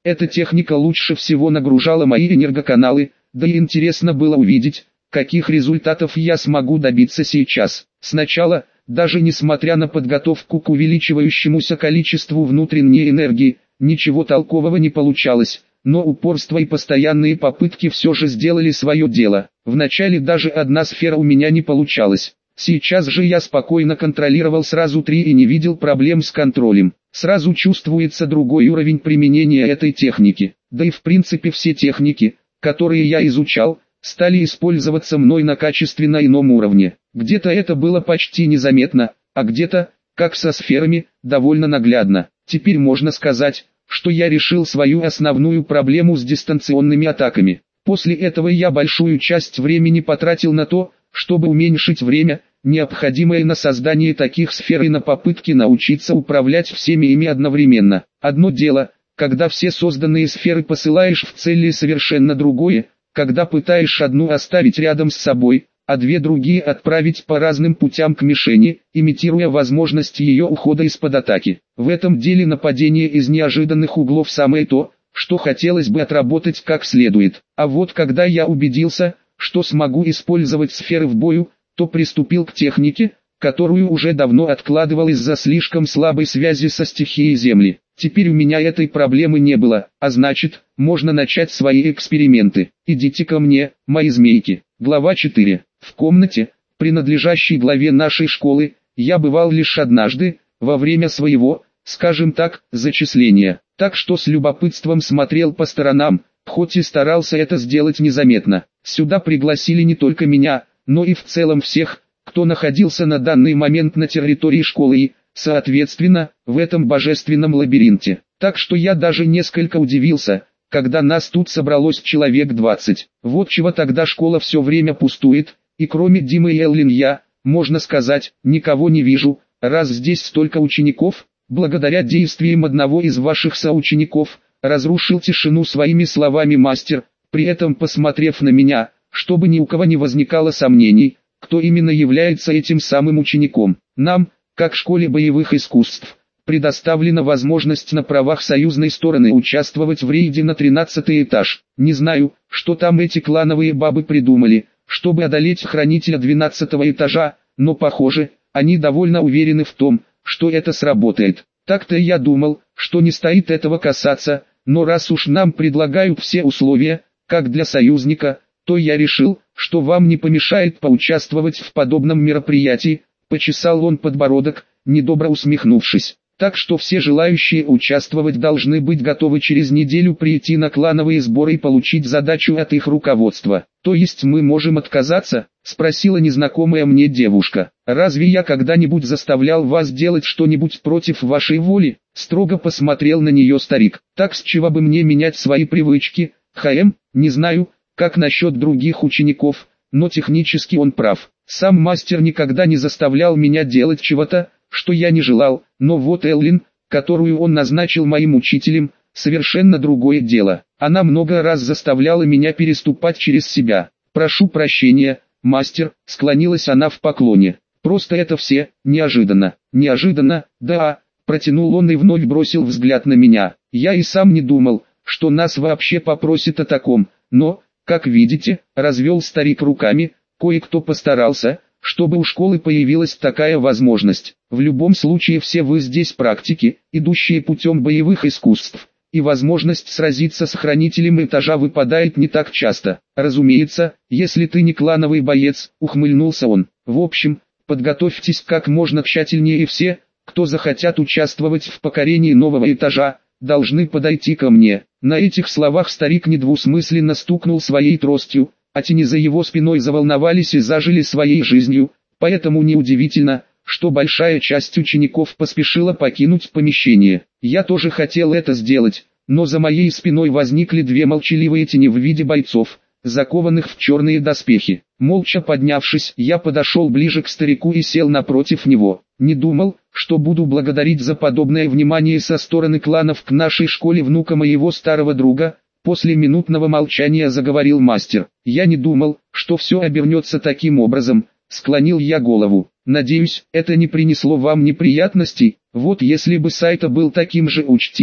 Эта техника лучше всего нагружала мои энергоканалы, да и интересно было увидеть, каких результатов я смогу добиться сейчас. Сначала, даже несмотря на подготовку к увеличивающемуся количеству внутренней энергии, ничего толкового не получалось, но упорство и постоянные попытки все же сделали свое дело. Вначале даже одна сфера у меня не получалась. Сейчас же я спокойно контролировал сразу три и не видел проблем с контролем. Сразу чувствуется другой уровень применения этой техники. Да и в принципе все техники, которые я изучал, стали использоваться мной на качественно ином уровне. Где-то это было почти незаметно, а где-то, как со сферами, довольно наглядно. Теперь можно сказать, что я решил свою основную проблему с дистанционными атаками. После этого я большую часть времени потратил на то, чтобы уменьшить время, необходимое на создание таких сфер и на попытки научиться управлять всеми ими одновременно. Одно дело, когда все созданные сферы посылаешь в цель, и совершенно другое, когда пытаешь одну оставить рядом с собой, а две другие отправить по разным путям к мишени, имитируя возможность ее ухода из-под атаки. В этом деле нападение из неожиданных углов самое то, что хотелось бы отработать как следует. А вот когда я убедился, что смогу использовать сферы в бою, то приступил к технике, которую уже давно откладывал из-за слишком слабой связи со стихией Земли. Теперь у меня этой проблемы не было, а значит, можно начать свои эксперименты. Идите ко мне, мои змейки. Глава четыре. В комнате, принадлежащей главе нашей школы, я бывал лишь однажды, во время своего, скажем так, зачисления. Так что с любопытством смотрел по сторонам, хоть и старался это сделать незаметно. Сюда пригласили не только меня, но и в целом всех, кто находился на данный момент на территории школы и, соответственно, в этом божественном лабиринте. Так что я даже несколько удивился, когда нас тут собралось человек двадцать. Вот чего тогда школа все время пустует, и кроме Димы и Эллин я, можно сказать, никого не вижу, раз здесь столько учеников, благодаря действиям одного из ваших соучеников, разрушил тишину своими словами мастер, при этом посмотрев на меня, чтобы ни у кого не возникало сомнений, кто именно является этим самым учеником. Нам, как школе боевых искусств, предоставлена возможность на правах союзной стороны участвовать в рейде на тринадцатый этаж. Не знаю, что там эти клановые бабы придумали, чтобы одолеть хранителя двенадцатого этажа, но похоже, они довольно уверены в том, что это сработает. Так-то я думал, что не стоит этого касаться, но раз уж нам предлагают все условия, как для союзника, то я решил, что вам не помешает поучаствовать в подобном мероприятии. Почесал он подбородок, недобро усмехнувшись. Так что все желающие участвовать должны быть готовы через неделю прийти на клановые сборы и получить задачу от их руководства. То есть мы можем отказаться? Спросила незнакомая мне девушка. Разве я когда-нибудь заставлял вас делать что-нибудь против вашей воли? Строго посмотрел на нее старик. Так с чего бы мне менять свои привычки? Хм, не знаю, как насчет других учеников, но технически он прав. Сам мастер никогда не заставлял меня делать чего-то, что я не желал, но вот Эллин, которую он назначил моим учителем, совершенно другое дело. Она много раз заставляла меня переступать через себя. Прошу прощения, мастер, склонилась она в поклоне. Просто это все, неожиданно. Неожиданно, да, протянул он и вновь бросил взгляд на меня. Я и сам не думал, что нас вообще попросят о таком, но, как видите, развел старик руками, кое-кто постарался, чтобы у школы появилась такая возможность. В любом случае все вы здесь практики, идущие путем боевых искусств, и возможность сразиться с хранителем этажа выпадает не так часто. Разумеется, если ты не клановый боец, ухмыльнулся он. В общем, подготовьтесь как можно тщательнее, и все, кто захотят участвовать в покорении нового этажа, должны подойти ко мне. На этих словах старик недвусмысленно стукнул своей тростью, а тени за его спиной заволновались и зажили своей жизнью, поэтому неудивительно, что большая часть учеников поспешила покинуть помещение. Я тоже хотел это сделать, но за моей спиной возникли две молчаливые тени в виде бойцов, закованных в черные доспехи. Молча поднявшись, я подошел ближе к старику и сел напротив него. Не думал, что буду благодарить за подобное внимание со стороны кланов к нашей школе внука моего старого друга. После минутного молчания заговорил мастер. Я не думал, что все обернется таким образом. Склонил я голову. Надеюсь, это не принесло вам неприятностей. Вот если бы Сайта был таким же учтивым,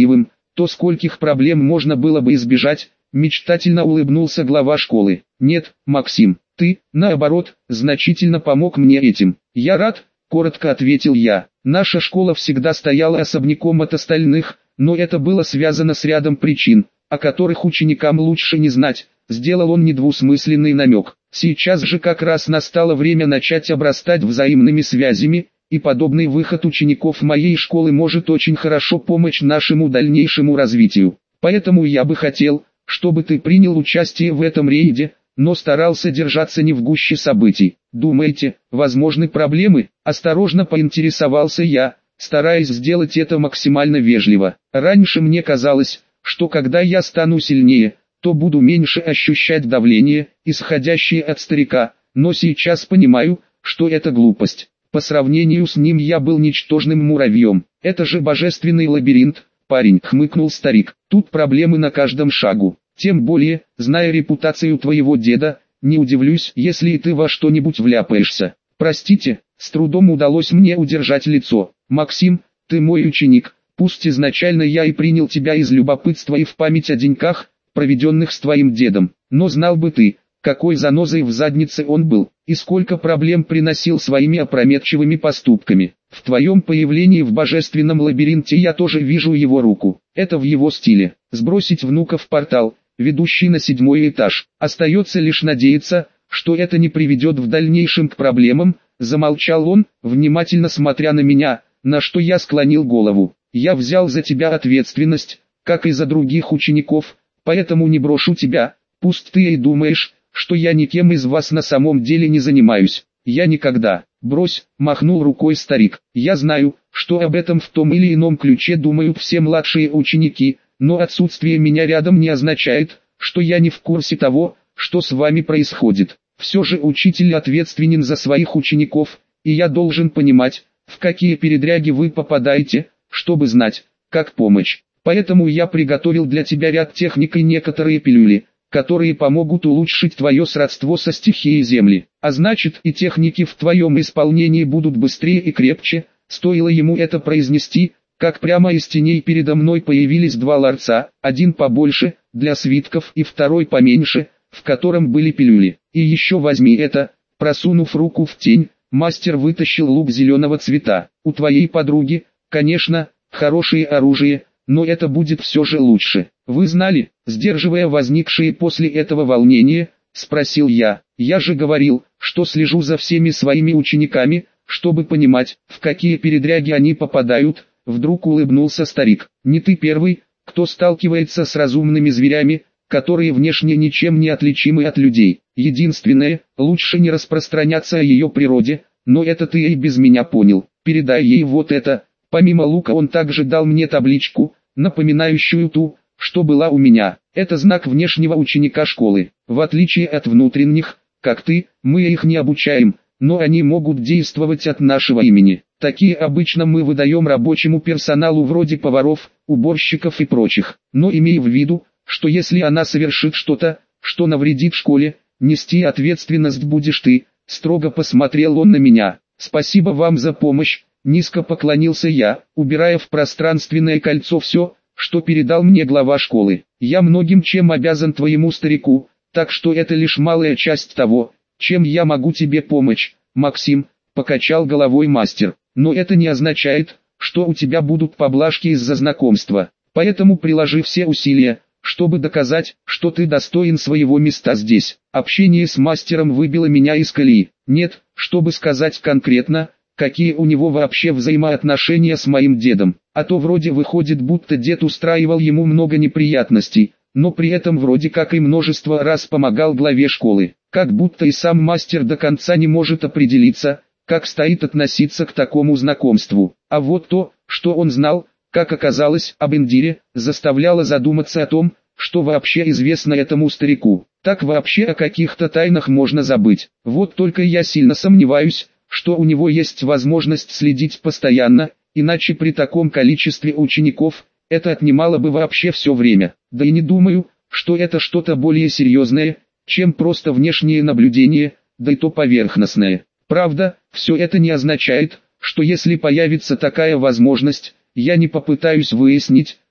то скольких проблем можно было бы избежать, мечтательно улыбнулся глава школы. Нет, Максим, ты, наоборот, значительно помог мне этим. Я рад, коротко ответил я. Наша школа всегда стояла особняком от остальных, но это было связано с рядом причин, о которых ученикам лучше не знать. Сделал он недвусмысленный намек. Сейчас же как раз настало время начать обрастать взаимными связями, и подобный выход учеников моей школы может очень хорошо помочь нашему дальнейшему развитию. Поэтому я бы хотел, чтобы ты принял участие в этом рейде, но старался держаться не в гуще событий. Думаете, возможны проблемы? Осторожно поинтересовался я, стараясь сделать это максимально вежливо. Раньше мне казалось, что когда я стану сильнее, то буду меньше ощущать давление, исходящее от старика, но сейчас понимаю, что это глупость. По сравнению с ним я был ничтожным муравьем. Это же божественный лабиринт, парень, хмыкнул старик. Тут проблемы на каждом шагу. Тем более, зная репутацию твоего деда, не удивлюсь, если и ты во что-нибудь вляпаешься. Простите, с трудом удалось мне удержать лицо. Максим, ты мой ученик, пусть изначально я и принял тебя из любопытства и в память о деньках, проведенных с твоим дедом, но знал бы ты, какой занозой в заднице он был, и сколько проблем приносил своими опрометчивыми поступками. В твоем появлении в божественном лабиринте я тоже вижу его руку. Это в его стиле. Сбросить внука в портал, ведущий на седьмой этаж. Остается лишь надеяться, что это не приведет в дальнейшем к проблемам. Замолчал он, внимательно смотря на меня, на что я склонил голову. Я взял за тебя ответственность, как и за других учеников, поэтому не брошу тебя. Пусть ты и думаешь, что я никем из вас на самом деле не занимаюсь. Я никогда. Брось, махнул рукой старик. Я знаю, что об этом в том или ином ключе думают все младшие ученики, но отсутствие меня рядом не означает, что я не в курсе того, что с вами происходит. Все же учитель ответственен за своих учеников, и я должен понимать, в какие передряги вы попадаете, чтобы знать, как помочь. Поэтому я приготовил для тебя ряд техник и некоторые пилюли, которые помогут улучшить твое сродство со стихией земли. А значит, и техники в твоем исполнении будут быстрее и крепче. Стоило ему это произнести, как прямо из теней передо мной появились два ларца, один побольше, для свитков, и второй поменьше, в котором были пилюли. И еще возьми это. Просунув руку в тень, мастер вытащил лук зеленого цвета. У твоей подруги, конечно, хорошее оружие, но это будет все же лучше. Вы знали, сдерживая возникшие после этого волнения, спросил я. Я же говорил, что слежу за всеми своими учениками, чтобы понимать, в какие передряги они попадают. Вдруг улыбнулся старик. Не ты первый, кто сталкивается с разумными зверями, которые внешне ничем не отличимы от людей. Единственное, лучше не распространяться о ее природе, но это ты и без меня понял. Передай ей вот это. Помимо лука он также дал мне табличку, напоминающую ту, что была у меня. Это знак внешнего ученика школы. В отличие от внутренних, как ты, мы их не обучаем, но они могут действовать от нашего имени. Такие обычно мы выдаем рабочему персоналу вроде поваров, уборщиков и прочих. Но имей в виду, что если она совершит что-то, что навредит школе, нести ответственность будешь ты. Строго посмотрел он на меня. Спасибо вам за помощь. Низко поклонился я, убирая в пространственное кольцо все, что передал мне глава школы. Я многим чем обязан твоему старику, так что это лишь малая часть того, чем я могу тебе помочь, Максим, покачал головой мастер. Но это не означает, что у тебя будут поблажки из-за знакомства. Поэтому приложи все усилия, чтобы доказать, что ты достоин своего места здесь. Общение с мастером выбило меня из колеи. Нет, чтобы сказать конкретно, какие у него вообще взаимоотношения с моим дедом. А то вроде выходит, будто дед устраивал ему много неприятностей, но при этом вроде как и множество раз помогал главе школы. Как будто и сам мастер до конца не может определиться, как стоит относиться к такому знакомству. А вот то, что он знал, как оказалось, об Индире, заставляло задуматься о том, что вообще известно этому старику. Так вообще о каких-то тайнах можно забыть. Вот только я сильно сомневаюсь, что у него есть возможность следить постоянно, иначе при таком количестве учеников, это отнимало бы вообще все время. Да и не думаю, что это что-то более серьезное, чем просто внешнее наблюдение, да и то поверхностное. Правда, все это не означает, что если появится такая возможность, я не попытаюсь выяснить,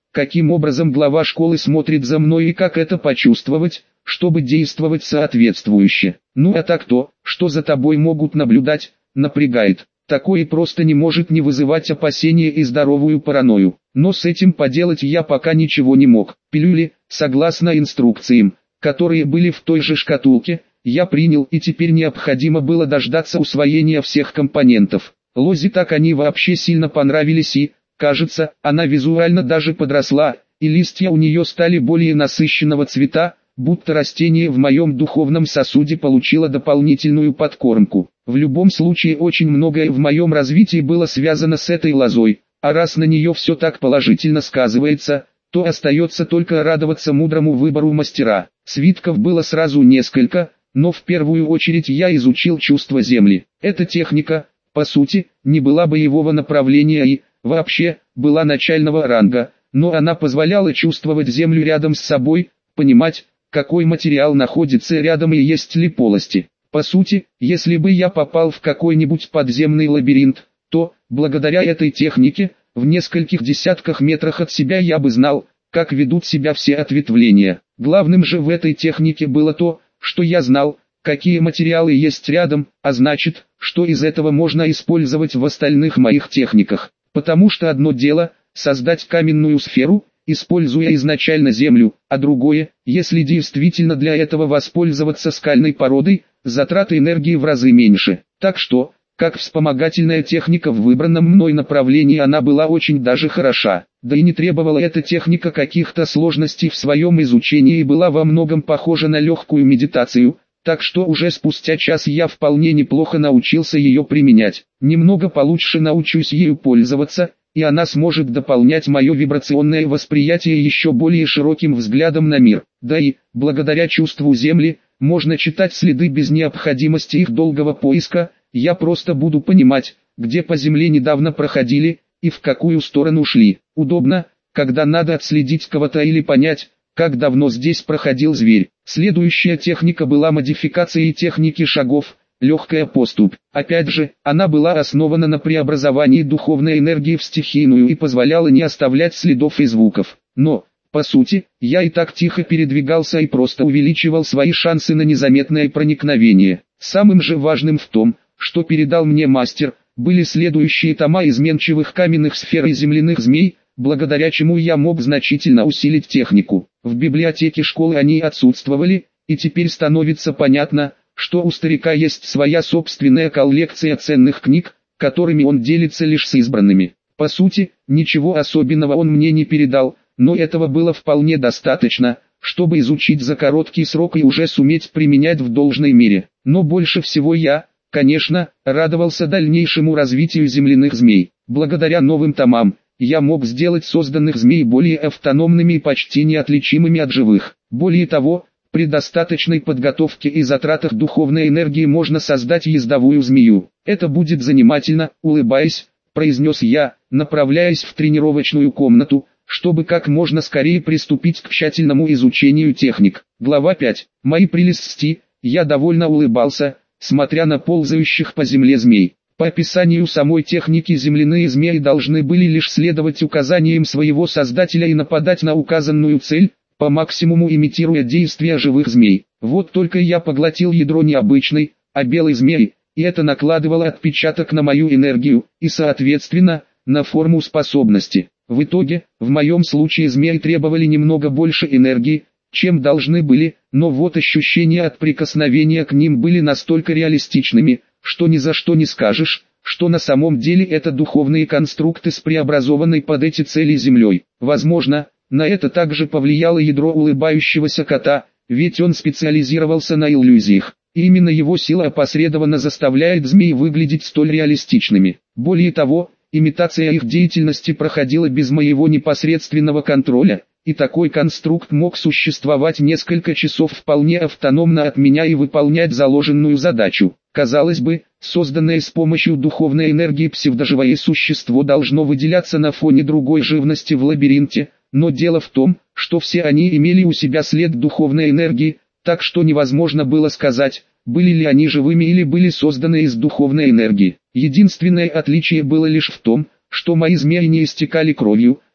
каким образом глава школы смотрит за мной и как это почувствовать, чтобы действовать соответствующе. Ну а так то, что за тобой могут наблюдать, напрягает. Такое просто не может не вызывать опасения и здоровую паранойю. Но с этим поделать я пока ничего не мог. Пилюли, согласно инструкциям, которые были в той же шкатулке, я принял, и теперь необходимо было дождаться усвоения всех компонентов. Лозе так они вообще сильно понравились и, кажется, она визуально даже подросла, и листья у нее стали более насыщенного цвета, будто растение в моем духовном сосуде получило дополнительную подкормку. В любом случае очень многое в моем развитии было связано с этой лозой, а раз на нее все так положительно сказывается, то остается только радоваться мудрому выбору мастера. Свитков было сразу несколько, но в первую очередь я изучил чувство земли. Эта техника, по сути, не была боевого направления и, вообще, была начального ранга, но она позволяла чувствовать землю рядом с собой, понимать, какой материал находится рядом и есть ли полости. По сути, если бы я попал в какой-нибудь подземный лабиринт, то, благодаря этой технике, в нескольких десятках метрах от себя я бы знал, как ведут себя все ответвления. Главным же в этой технике было то, что я знал, какие материалы есть рядом, а значит, что из этого можно использовать в остальных моих техниках. Потому что одно дело – создать каменную сферу, используя изначально землю, а другое, если действительно для этого воспользоваться скальной породой, затраты энергии в разы меньше. Так что, как вспомогательная техника в выбранном мной направлении она была очень даже хороша. Да и не требовала эта техника каких-то сложностей в своем изучении и была во многом похожа на легкую медитацию, так что уже спустя час я вполне неплохо научился ее применять. Немного получше научусь ею пользоваться, и она сможет дополнять мое вибрационное восприятие еще более широким взглядом на мир. Да и, благодаря чувству земли, можно читать следы без необходимости их долгого поиска, я просто буду понимать, где по земле недавно проходили, и в какую сторону шли. Удобно, когда надо отследить кого-то или понять, как давно здесь проходил зверь. Следующая техника была модификацией техники шагов, легкая поступь. Опять же, она была основана на преобразовании духовной энергии в стихийную и позволяла не оставлять следов и звуков. Но, по сути, я и так тихо передвигался и просто увеличивал свои шансы на незаметное проникновение. Самым же важным в том, что передал мне мастер, были следующие тома изменчивых каменных сфер и земляных змей, благодаря чему я мог значительно усилить технику. В библиотеке школы они отсутствовали, и теперь становится понятно, что у старика есть своя собственная коллекция ценных книг, которыми он делится лишь с избранными. По сути, ничего особенного он мне не передал, но этого было вполне достаточно, чтобы изучить за короткий срок и уже суметь применять в должной мере. Но больше всего я, конечно, радовался дальнейшему развитию земляных змей. Благодаря новым томам, я мог сделать созданных змей более автономными и почти неотличимыми от живых. Более того, при достаточной подготовке и затратах духовной энергии можно создать ездовую змею. Это будет занимательно, улыбаясь, произнес я, направляясь в тренировочную комнату, чтобы как можно скорее приступить к тщательному изучению техник. Глава пять. Мои прелести. Я довольно улыбался, смотря на ползающих по земле змей. По описанию самой техники земляные змеи должны были лишь следовать указаниям своего создателя и нападать на указанную цель, по максимуму имитируя действия живых змей. Вот только я поглотил ядро не обычной, а белой змеи, и это накладывало отпечаток на мою энергию, и соответственно, на форму способности. В итоге, в моем случае змеи требовали немного больше энергии, чем должны были, но вот ощущения от прикосновения к ним были настолько реалистичными, что ни за что не скажешь, что на самом деле это духовные конструкты с преобразованной под эти цели землей. Возможно, на это также повлияло ядро улыбающегося кота, ведь он специализировался на иллюзиях. И именно его сила опосредованно заставляет змей выглядеть столь реалистичными. Более того, имитация их деятельности проходила без моего непосредственного контроля, и такой конструкт мог существовать несколько часов вполне автономно от меня и выполнять заложенную задачу. Казалось бы, созданное с помощью духовной энергии псевдоживое существо должно выделяться на фоне другой живности в лабиринте, но дело в том, что все они имели у себя след духовной энергии, так что невозможно было сказать, были ли они живыми или были созданы из духовной энергии. Единственное отличие было лишь в том, что мои змеи не истекали кровью,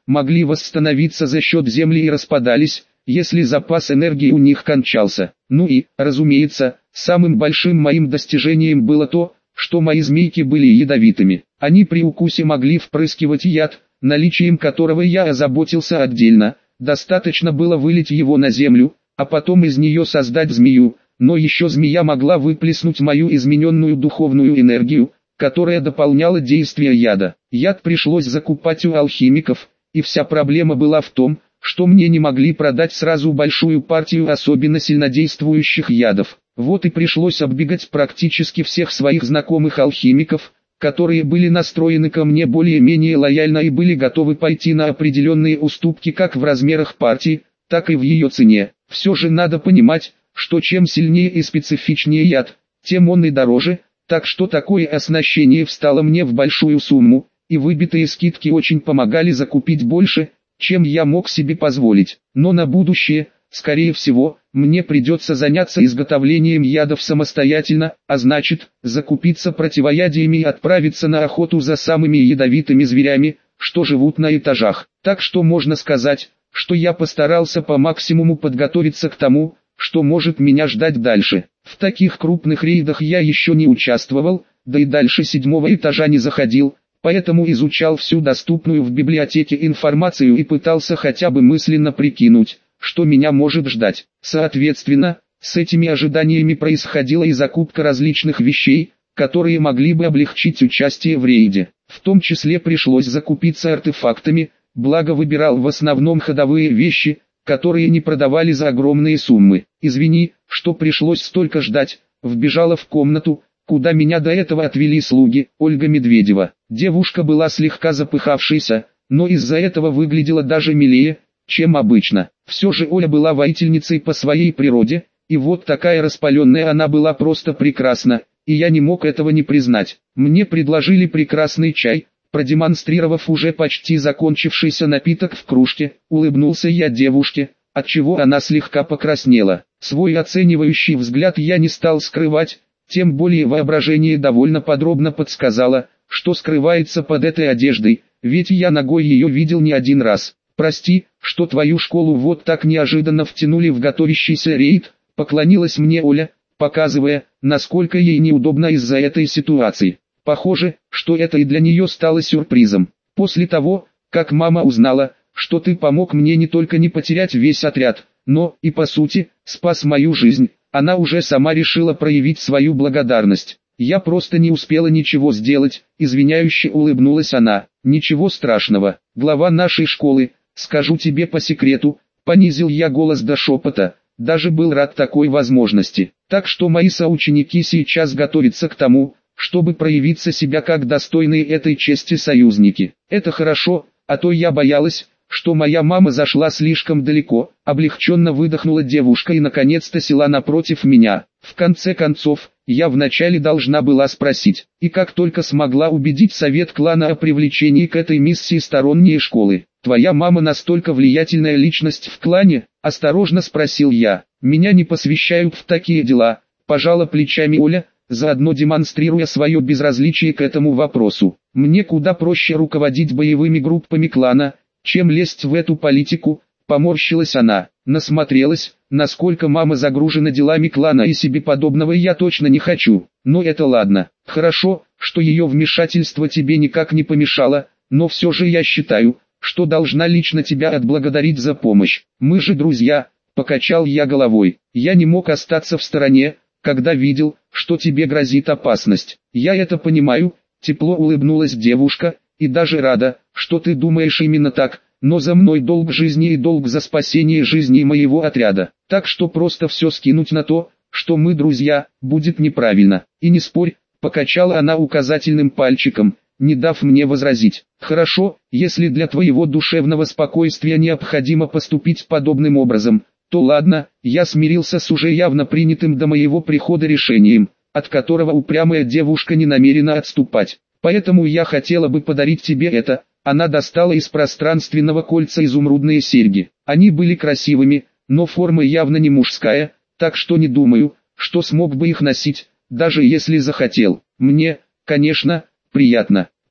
могли восстановиться за счет земли и распадались, если запас энергии у них кончался. Ну и, разумеется, самым большим моим достижением было то, что мои змейки были ядовитыми. Они при укусе могли впрыскивать яд, наличием которого я озаботился отдельно. Достаточно было вылить его на землю, а потом из нее создать змею, но еще змея могла выплеснуть мою измененную духовную энергию, которая дополняла действие яда. Яд пришлось закупать у алхимиков, и вся проблема была в том, что мне не могли продать сразу большую партию особенно сильнодействующих ядов. Вот и пришлось оббегать практически всех своих знакомых алхимиков, которые были настроены ко мне более-менее лояльно и были готовы пойти на определенные уступки как в размерах партии, так и в ее цене. Все же надо понимать, что чем сильнее и специфичнее яд, тем он и дороже, так что такое оснащение встало мне в большую сумму, и выбитые скидки очень помогали закупить больше, чем я мог себе позволить. Но на будущее, скорее всего, мне придется заняться изготовлением ядов самостоятельно, а значит, закупиться противоядиями и отправиться на охоту за самыми ядовитыми зверями, что живут на этажах. Так что можно сказать, что я постарался по максимуму подготовиться к тому, что может меня ждать дальше. В таких крупных рейдах я еще не участвовал, да и дальше седьмого этажа не заходил, поэтому изучал всю доступную в библиотеке информацию и пытался хотя бы мысленно прикинуть, что меня может ждать. Соответственно, с этими ожиданиями происходила и закупка различных вещей, которые могли бы облегчить участие в рейде. В том числе пришлось закупиться артефактами, благо выбирал в основном ходовые вещи, которые не продавали за огромные суммы. «Извини, что пришлось столько ждать», вбежала в комнату, куда меня до этого отвели слуги, Ольга Медведева. Девушка была слегка запыхавшейся, но из-за этого выглядела даже милее, чем обычно. Все же Оля была воительницей по своей природе, и вот такая распаленная она была просто прекрасна, и я не мог этого не признать. Мне предложили прекрасный чай, продемонстрировав уже почти закончившийся напиток в кружке, улыбнулся я девушке, отчего она слегка покраснела. Свой оценивающий взгляд я не стал скрывать, тем более воображение довольно подробно подсказало, что скрывается под этой одеждой, ведь я ногой ее видел не один раз. «Прости, что твою школу вот так неожиданно втянули в готовящийся рейд», поклонилась мне Оля, показывая, насколько ей неудобно из-за этой ситуации. Похоже, что это и для нее стало сюрпризом. После того, как мама узнала, что ты помог мне не только не потерять весь отряд, но и по сути, спас мою жизнь, она уже сама решила проявить свою благодарность. Я просто не успела ничего сделать, извиняюще улыбнулась она. Ничего страшного, глава нашей школы, скажу тебе по секрету, понизил я голос до шепота, даже был рад такой возможности. Так что мои соученики сейчас готовятся к тому, чтобы проявиться себя как достойные этой чести союзники. Это хорошо, а то я боялась, что моя мама зашла слишком далеко. Облегченно выдохнула девушка и наконец-то села напротив меня. В конце концов, я вначале должна была спросить, и как только смогла убедить совет клана о привлечении к этой миссии сторонней школы. «Твоя мама настолько влиятельная личность в клане?» – осторожно спросил я. «Меня не посвящают в такие дела», – пожала плечами Оля, заодно демонстрируя свое безразличие к этому вопросу. «Мне куда проще руководить боевыми группами клана, чем лезть в эту политику», – поморщилась она. Насмотрелась, насколько мама загружена делами клана и себе подобного я точно не хочу. Но это ладно. Хорошо, что ее вмешательство тебе никак не помешало, но все же я считаю, что должна лично тебя отблагодарить за помощь. Мы же друзья, покачал я головой. Я не мог остаться в стороне, когда видел, что тебе грозит опасность. Я это понимаю, тепло улыбнулась девушка, и даже рада, что ты думаешь именно так, но за мной долг жизни и долг за спасение жизни моего отряда. Так что просто все скинуть на то, что мы друзья, будет неправильно. И не спорь, покачала она указательным пальчиком, не дав мне возразить. Хорошо, если для твоего душевного спокойствия необходимо поступить подобным образом, то ладно, я смирился с уже явно принятым до моего прихода решением, от которого упрямая девушка не намерена отступать. Поэтому я хотела бы подарить тебе это. Она достала из пространственного кольца изумрудные серьги. Они были красивыми, но форма явно не мужская, так что не думаю, что смог бы их носить, даже если захотел. Мне, конечно, приятно.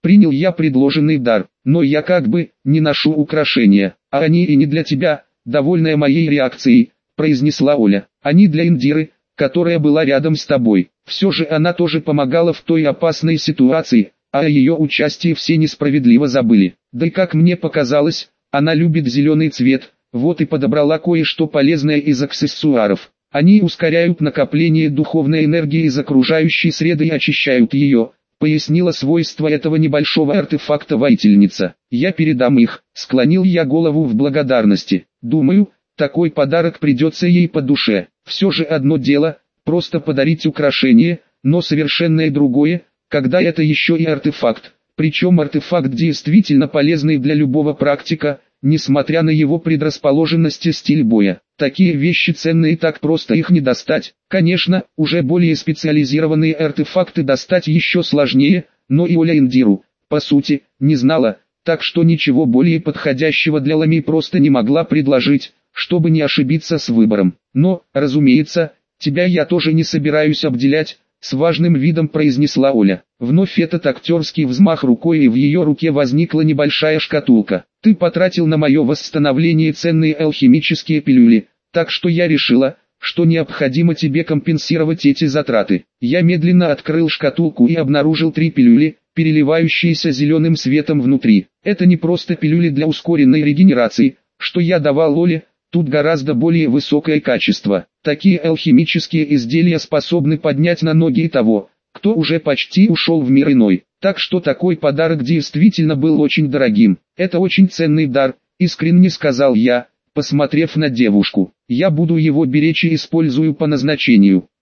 Принял я предложенный дар, но я как бы не ношу украшения, а они и не для тебя, довольная моей реакцией, произнесла Оля. Они для Индиры, которая была рядом с тобой. Все же она тоже помогала в той опасной ситуации, а о ее участии все несправедливо забыли. Да и как мне показалось, она любит зеленый цвет, вот и подобрала кое-что полезное из аксессуаров. Они ускоряют накопление духовной энергии из окружающей среды и очищают ее, пояснила свойства этого небольшого артефакта воительница. Я передам их, склонил я голову в благодарности. Думаю, такой подарок придется ей по душе. Все же одно дело, просто подарить украшение, но совершенно другое, когда это еще и артефакт. Причем артефакт действительно полезный для любого практика, несмотря на его предрасположенность и стиль боя. Такие вещи ценные, так просто их не достать. Конечно, уже более специализированные артефакты достать еще сложнее, но и Оля Индиру, по сути, не знала, так что ничего более подходящего для Лами просто не могла предложить, чтобы не ошибиться с выбором. Но, разумеется, тебя я тоже не собираюсь обделять, с важным видом произнесла Оля. Вновь этот актерский взмах рукой, и в ее руке возникла небольшая шкатулка. Ты потратил на мое восстановление ценные алхимические пилюли, так что я решила, что необходимо тебе компенсировать эти затраты. Я медленно открыл шкатулку и обнаружил три пилюли, переливающиеся зеленым светом внутри. Это не просто пилюли для ускоренной регенерации, что я давал Оле, тут гораздо более высокое качество. Такие алхимические изделия способны поднять на ноги и того, кто уже почти ушел в мир иной. Так что такой подарок действительно был очень дорогим. Это очень ценный дар, искренне сказал я, посмотрев на девушку. Я буду его беречь и использую по назначению.